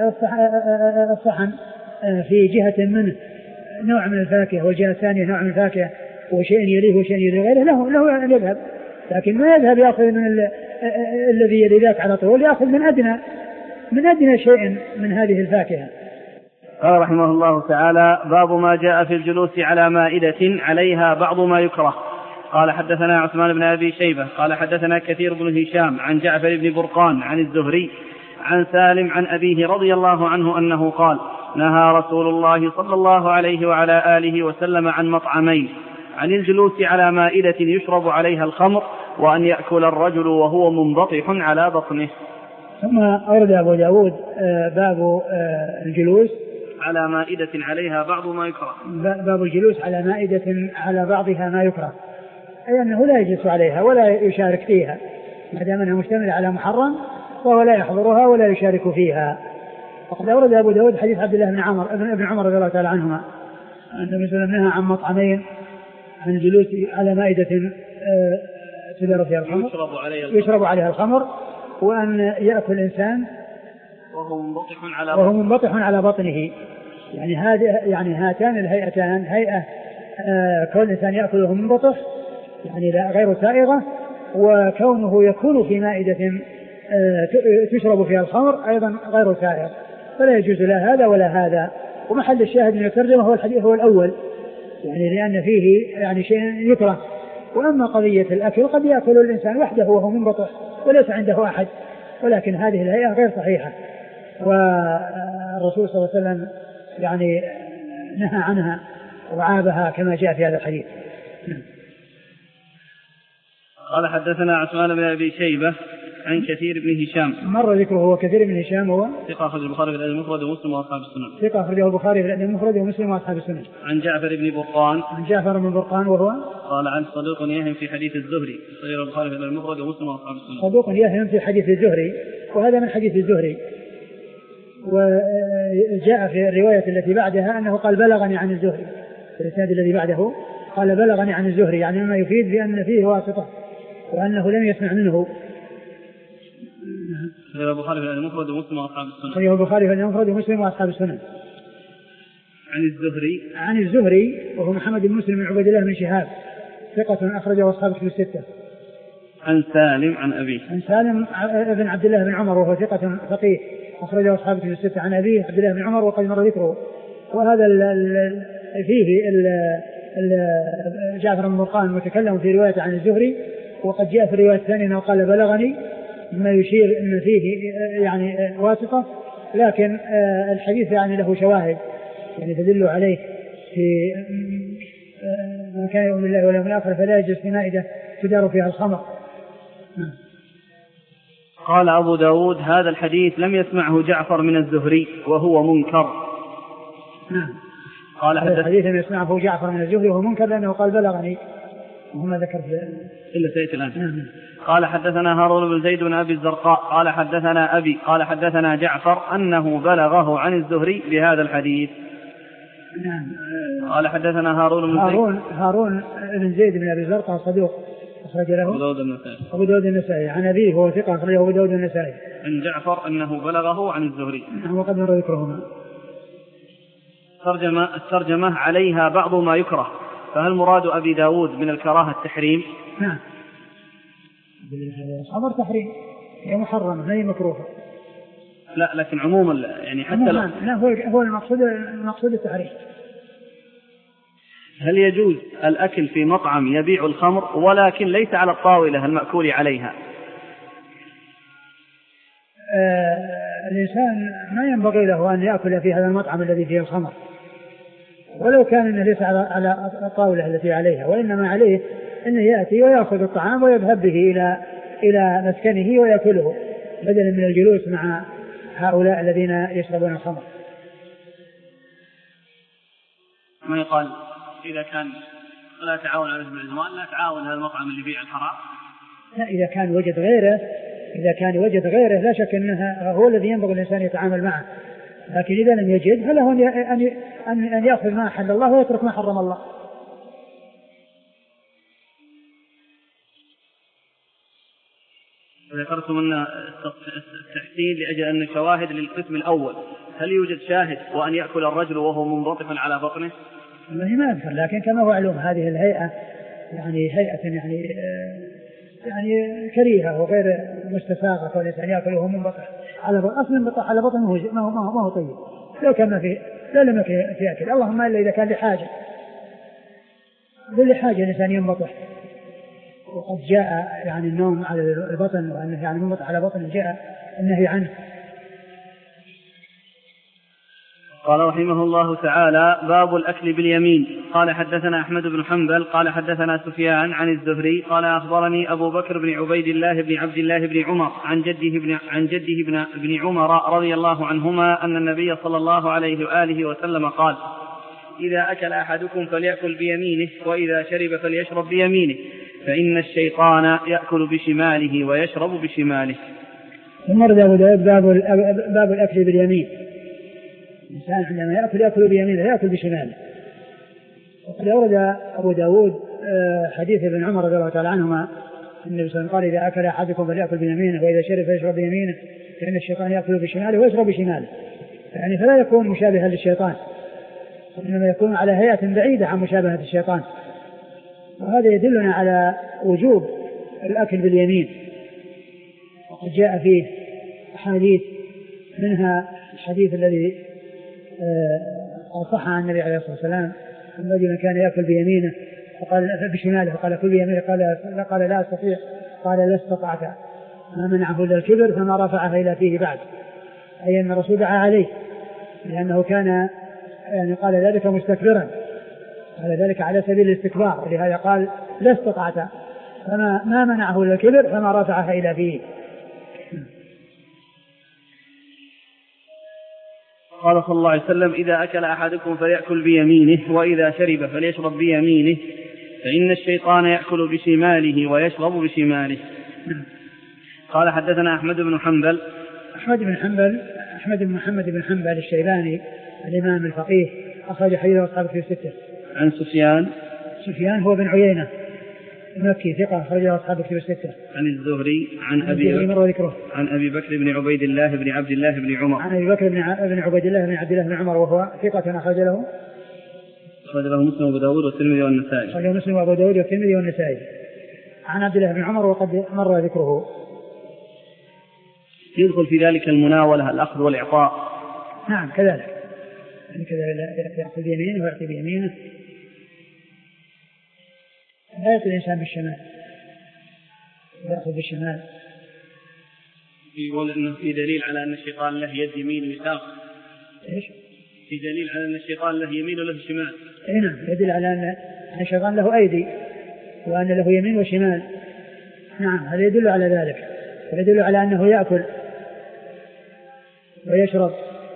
الصحن في جهة منه نوع من الفاكهة والجهة الثانية نوع من الفاكهة وشيء يليه وشيء يليه غيره له له أن يذهب، لكن ما يذهب يأخذ من الذي يلي ذاك على طول، يأخذ من أدنى من أدنى شيء من هذه الفاكهة. قال رحمه الله تعالى: باب ما جاء في الجلوس على مائدة عليها بعض ما يكره. قال حدثنا عثمان بن أبي شيبة قال حدثنا كثير بن هشام عن جعفر بن برقان عن الزهري عن سالم عن أبيه رضي الله عنه أنه قال: نهى رسول الله صلى الله عليه وعلى آله وسلم عن مطعمين، عن الجلوس على مائدة يشرب عليها الخمر وأن يأكل الرجل وهو منبطح على بطنه. ثم أورد أبو داود باب الجلوس على مائدة عليها بعض ما يكره. باب الجلوس على مائدة على بعضها ما يكره، أي أنه لا يجلس عليها ولا يشارك فيها ما دام أنها مشتملة على محرم وهو لا يحضرها ولا يشارك فيها. وقد أورد أبو داود حديث عبد الله بن عمر ابن عمر رضي الله تعالى عنهما أن النبي صلى الله عليه وسلم نهى عن مطعمين، عن الجلوس على مائدة تدار فيها الخمر يشرب عليها الخمر, يشرب عليها الخمر وأن يأكل الإنسان وهو منبطح على وهو منبطح على بطنه. يعني هذه يعني هاتان الهيئتان، هيئة آه كون الإنسان يأكل وهو منبطح يعني لا غير سائغة، وكونه يكون في مائدة آه تشرب فيها الخمر أيضا غير سائغ، فلا يجوز لا هذا ولا هذا. ومحل الشاهد من الترجمة هو الحديث هو الأول، يعني لأن فيه يعني شيء يكره. وأما قضية الأكل قد يأكل الإنسان وحده وهو منبطح وليس عنده أحد، ولكن هذه الهيئة غير صحيحة، والرسول صلى الله عليه وسلم يعني نهى عنها وعابها كما جاء في هذا الحديث. قال حدثنا عثمان بن أبي شيبة عن كثير بن هشام، مر ذكره هو كثير بن هشام هو ثقة أخرجه البخاري في الأدب المفرد ومسلم وأصحاب السنن. ثقة أخرجه البخاري في الأدب المفرد ومسلم وأصحاب السنن. عن جعفر بن برقان عن جعفر بن برقان وهو قال عن صدوق يهم في حديث الزهري صحيح البخاري في الأدب المفرد ومسلم وأصحاب السنن. صدوق يهم في حديث الزهري، وهذا من حديث الزهري. وجاء في الرواية التي بعدها أنه قال بلغني عن الزهري، في الإسناد الذي بعده قال بلغني عن الزهري، يعني مما يفيد بأن فيه واسطة وأنه لم يسمع منه. البخاري في المفرد ومسلم وأصحاب السنن. صحيح البخاري في المفرد ومسلم وأصحاب السنن. عن الزهري عن الزهري وهو محمد بن مسلم بن عبد الله بن شهاب ثقة أخرجه أصحاب الكتب الستة. عن سالم عن أبيه عن سالم بن عبد الله بن عمر وهو ثقة فقيه أخرجه أصحاب الكتب الستة. عن أبيه عبد الله بن عمر وقد مر ذكره. وهذا ال ال فيه ال ال جعفر بن مرقان متكلم في رواية عن الزهري، وقد جاء في الرواية الثانية أنه قال بلغني، ما يشير أن فيه يعني واسطة، لكن الحديث يعني له شواهد يعني تدل عليه في من كان يؤمن بالله واليوم الآخر فلا يجلس في مائدة تدار فيها الخمر. قال أبو داود هذا الحديث لم يسمعه جعفر من الزهري وهو منكر. نعم. قال هذا الحديث لم يسمعه جعفر من الزهري وهو منكر لأنه قال بلغني وهما ذكر إلا سيأتي الآن. نعم. قال حدثنا هارون بن زيد بن أبي الزرقاء قال حدثنا أبي قال حدثنا جعفر أنه بلغه عن الزهري بهذا الحديث. نعم. قال حدثنا هارون بن زيد هارون هارون بن زيد بن أبي الزرقاء صدوق أخرج له أبو داود النسائي. أبو داود النسائي. عن أبيه هو ثقة أخرجه أبو داود النسائي. عن جعفر أنه بلغه عن الزهري. نعم وقد مر ذكرهما. ترجمة الترجمة عليها بعض ما يكره، فهل مراد أبي داود من الكراهة التحريم؟ نعم. أمر تحريم هي محرمة هي مكروهة. لا لكن عموما يعني حتى لا, لا هو هو المقصود المقصود التحريم. هل يجوز الأكل في مطعم يبيع الخمر ولكن ليس على الطاولة المأكول عليها؟ آه الإنسان ما ينبغي له أن يأكل في هذا المطعم الذي فيه الخمر ولو كان إنه ليس على على الطاولة التي عليها، وإنما عليه أنه يأتي ويأخذ الطعام ويذهب به إلى إلى مسكنه ويأكله بدلا من الجلوس مع هؤلاء الذين يشربون الخمر. ما يقال إذا كان لا تعاون على اسم الإزمان لا تعاون هذا المطعم اللي يبيع الحرام؟ لا إذا كان وجد غيره إذا كان وجد غيره لا شك أنه هو الذي ينبغي الإنسان يتعامل معه، لكن إذا لم يجد فله أن أن أن يأخذ ما حل الله ويترك ما حرم الله. ذكرتم أن التحسين لأجل أن شواهد للقسم الأول، هل يوجد شاهد وأن يأكل الرجل وهو منبطح على بطنه؟ والله ما أذكر، لكن كما هو معلوم هذه الهيئة يعني هيئة يعني يعني كريهة وغير مستساغة، والإنسان يأكل وهو منبطح على بطنه، أصلا منبطح على بطنه ما هو ما هو طيب، لو كان ما في لا لم في أكل، اللهم إلا إذا كان لحاجة لحاجة الإنسان ينبطح. وقد جاء يعني النوم على البطن وأنه يعني منبطح على بطن جاء النهي عنه. قال رحمه الله تعالى باب الأكل باليمين. قال حدثنا أحمد بن حنبل قال حدثنا سفيان عن الزهري قال أخبرني أبو بكر بن عبيد الله بن عبد الله بن عمر عن جده بن, عن جده بن, بن عمر رضي الله عنهما أن النبي صلى الله عليه وآله وسلم قال إذا أكل أحدكم فليأكل بيمينه وإذا شرب فليشرب بيمينه فإن الشيطان يأكل بشماله ويشرب بشماله. ثم رد أبو داود باب الأكل باليمين. الإنسان عندما يأكل يأكل بيمينه لا يأكل بشماله. وقد أورد أبو داود حديث ابن عمر رضي الله تعالى عنهما النبي صلى الله عليه وسلم قال إذا أكل أحدكم فليأكل بيمينه وإذا شرب فليشرب بيمينه فإن الشيطان يأكل بشماله ويشرب بشماله، يعني فلا يكون مشابها للشيطان، إنما يكون على هيئة بعيدة عن مشابهة الشيطان. وهذا يدلنا على وجوب الأكل باليمين، وقد جاء فيه أحاديث منها الحديث الذي صح عن النبي عليه الصلاة والسلام أن رجلا كان يأكل بيمينه فقال بشماله فقال كل بيمينه قال قال لا أستطيع قال لا استطعت ما منعه إلا الكبر فما رفعه إلى فيه بعد، أي أن الرسول دعا عليه لأنه كان يعني قال ذلك مستكبرا، قال ذلك على سبيل الاستكبار، ولهذا قال لا استطعت فما ما منعه إلا الكبر فما رفعه إلى فيه. قال صلى الله عليه وسلم إذا أكل أحدكم فليأكل بيمينه وإذا شرب فليشرب بيمينه فإن الشيطان يأكل بشماله ويشرب بشماله. قال حدثنا أحمد بن حنبل أحمد بن حنبل أحمد بن محمد بن حنبل الشيباني الإمام الفقيه أخرج حديثه أصحاب في الستة. عن سفيان سفيان هو بن عيينة المكي ثقة أخرجه أصحاب كتب الستة. عن الزهري عن أبي بكر عن أبي بكر بن عبيد الله بن عبد الله بن عمر عن أبي بكر بن عبيد الله بن عبد الله بن عمر وهو ثقة أخرج له أخرج له مسلم وأبو داود والترمذي والنسائي. أخرج له مسلم وأبو داود والترمذي والنسائي. عن عبد الله بن عمر وقد مر ذكره. يدخل في ذلك المناولة الأخذ والإعطاء. نعم كذلك كذا يأخذ بيمينه ويأخذ بيمينه. لا يأخذ الإنسان بالشمال يأخذ بالشمال. يقول إنه في دليل على أن الشيطان له يد يمين ويسار. إيش؟ في دليل على أن الشيطان له يمين وله شمال. إيه نعم يدل على أن الشيطان له أيدي وأن له يمين وشمال. نعم هذا يدل على ذلك ويدل على أنه يأكل ويشرب.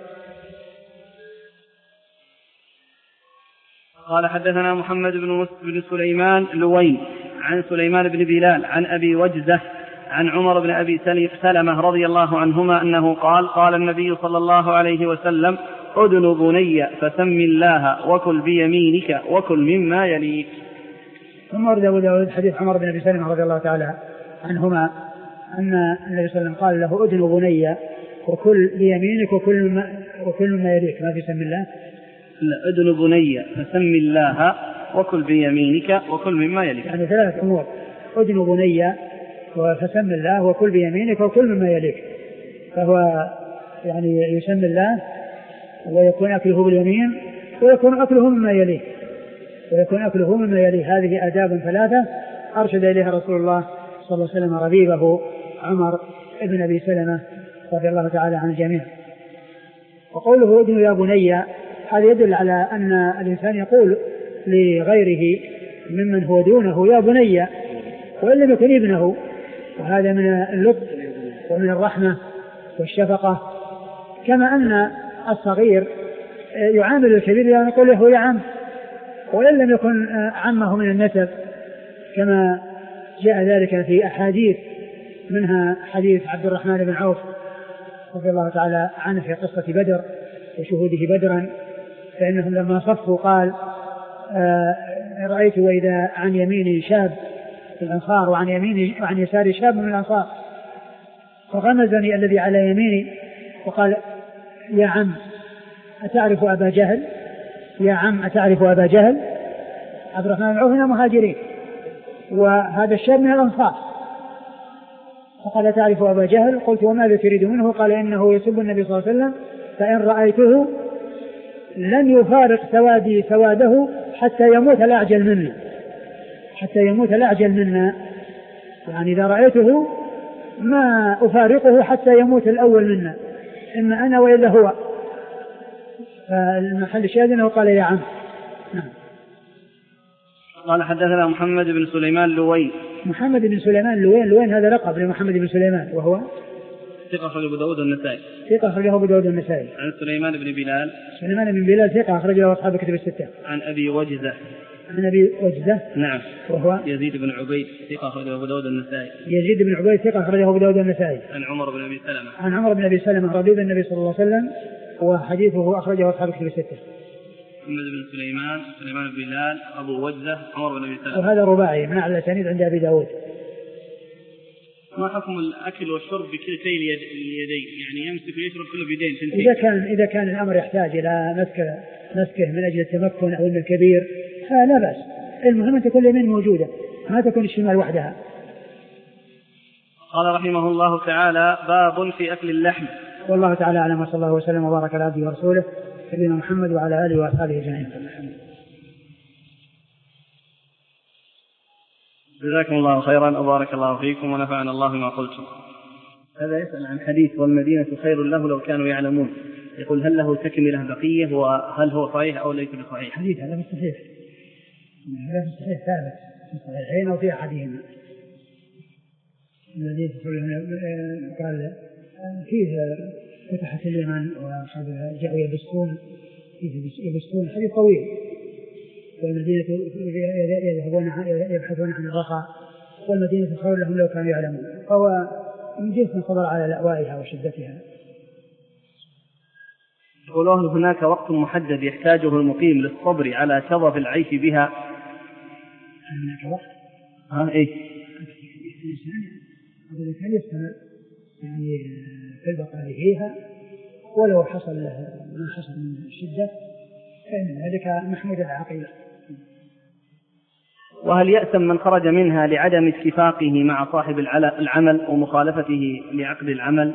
قال حدثنا محمد بن بن سليمان لوين عن سليمان بن بلال عن أبي وجزة عن عمر بن أبي سلمة رضي الله عنهما أنه قال قال النبي صلى الله عليه وسلم أدن بني فسم الله وكل بيمينك وكل مما يليك. ثم ورد أبو داود حديث عمر بن أبي سلمة رضي الله تعالى عنهما أن النبي صلى الله عليه وسلم قال له أدن بني وكل بيمينك وكل ما, وكل ما يليك. ما في سم الله؟ لا أدن بني فسم الله وكل بيمينك وكل مما يليك. يعني ثلاث أمور أدن بني فسم الله وكل بيمينك وكل مما يليك. فهو يعني يسم الله ويكون أكله باليمين ويكون أكله مما يليه ويكون أكله مما يليه. هذه آداب ثلاثة أرشد إليها رسول الله صلى الله عليه وسلم ربيبه عمر بن أبي سلمة رضي الله تعالى عن الجميع. وقوله أدن يا بني هذا يدل على أن الإنسان يقول لغيره ممن هو دونه يا بني وإن لم يكن ابنه. وهذا من اللطف ومن الرحمة والشفقة. كما أن الصغير يعامل الكبير يعني يقول له يا عم وإن لم يكن عمه من النسب كما جاء ذلك في أحاديث منها حديث عبد الرحمن بن عوف رضي الله تعالى عنه في قصة بدر وشهوده بدرا فإنهم لما صفوا قال آه رأيت وإذا عن يميني شاب في الأنصار وعن يميني وعن يساري شاب من الأنصار فغمزني الذي على يميني وقال يا عم أتعرف أبا جهل يا عم أتعرف أبا جهل. عبد الرحمن بن عوف من المهاجرين وهذا الشاب من الأنصار فقال تعرف أبا جهل. قلت وماذا تريد منه؟ قال إنه يسب النبي صلى الله عليه وسلم فإن رأيته لن يفارق سوادي سواده حتى يموت الأعجل منا حتى يموت الأعجل منا يعني إذا رأيته ما أفارقه حتى يموت الأول منا إما أنا وإلا هو. فالمحل الشاهد أنه قال يا عم. نعم. قال حدثنا محمد بن سليمان لوين محمد بن سليمان لوين لوين هذا لقب لمحمد بن سليمان وهو ثقة أخرجه أبو داود والنسائي. ثقة أخرجه أبو داود والنسائي. عن سليمان بن بلال سليمان بن بلال ثقة أخرجه أصحاب كتب الستة. عن أبي وجزة عن أبي وجزة نعم وهو يزيد بن عبيد ثقة أخرجه أبو داود والنسائي. يزيد بن عبيد ثقة أخرجه أبو داود والنسائي. عن عمر بن أبي سلمة عن عمر بن أبي سلمة ربيب النبي صلى الله عليه وسلم وحديثه أخرجه أصحاب كتب الستة. محمد بن سليمان سليمان بن بلال أبو وجزة عمر بن أبي سلمة. وهذا رباعي من أعلى الأسانيد عند أبي داود. ما حكم الأكل والشرب بكلتي اليدين يعني يمسك ويشرب كله بيدين تنتين؟ إذا كان إذا كان الأمر يحتاج إلى مسك مسكه من أجل التمكن أو من الكبير فلا بأس. المهم أن تكون اليمين موجودة ما تكون الشمال وحدها. قال رحمه الله تعالى باب في أكل اللحم. والله تعالى أعلم وصلى الله وسلم وبارك على عبده ورسوله سيدنا محمد وعلى آله وأصحابه أجمعين. جزاكم الله خيرا وبارك الله فيكم ونفعنا الله ما قلتم. هذا يسأل عن حديث والمدينة خير له لو كانوا يعلمون. يقول هل له تكملة بقية وهل هو صحيح أو ليس بصحيح؟ حديث هذا مستحيل هذا مستحيل ثابت في الصحيحين وفي أحدهما. الذي قال فيه فتحت اليمن وجاءوا يبسون يبسون حديث طويل والمدينة يذهبون يبحثون عن الرخاء والمدينة خير لهم لو كانوا يعلمون. فهو من جنس الصبر على لأوائها وشدتها. يقول هناك وقت محدد يحتاجه المقيم للصبر على شظف العيش بها. هناك وقت ها إيه؟ الإنسان يستمر يعني في البقاء فيها ولو حصل له ما حصل من الشدة فإن ذلك محمود العقل. وهل يأثم من خرج منها لعدم اتفاقه مع صاحب العمل ومخالفته لعقد العمل؟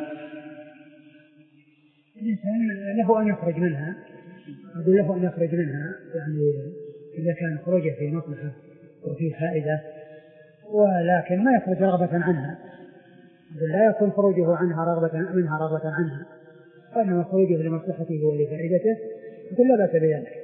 الإنسان له أن يخرج منها، أقول له أن يخرج منها يعني إذا كان خروجه في مصلحة وفي فائدة، ولكن ما يخرج رغبة عنها، لا يكون خروجه عنها رغبة منها رغبة عنها، وإنما خروجه لمصلحته ولفائدته، يقول لا بأس بذلك.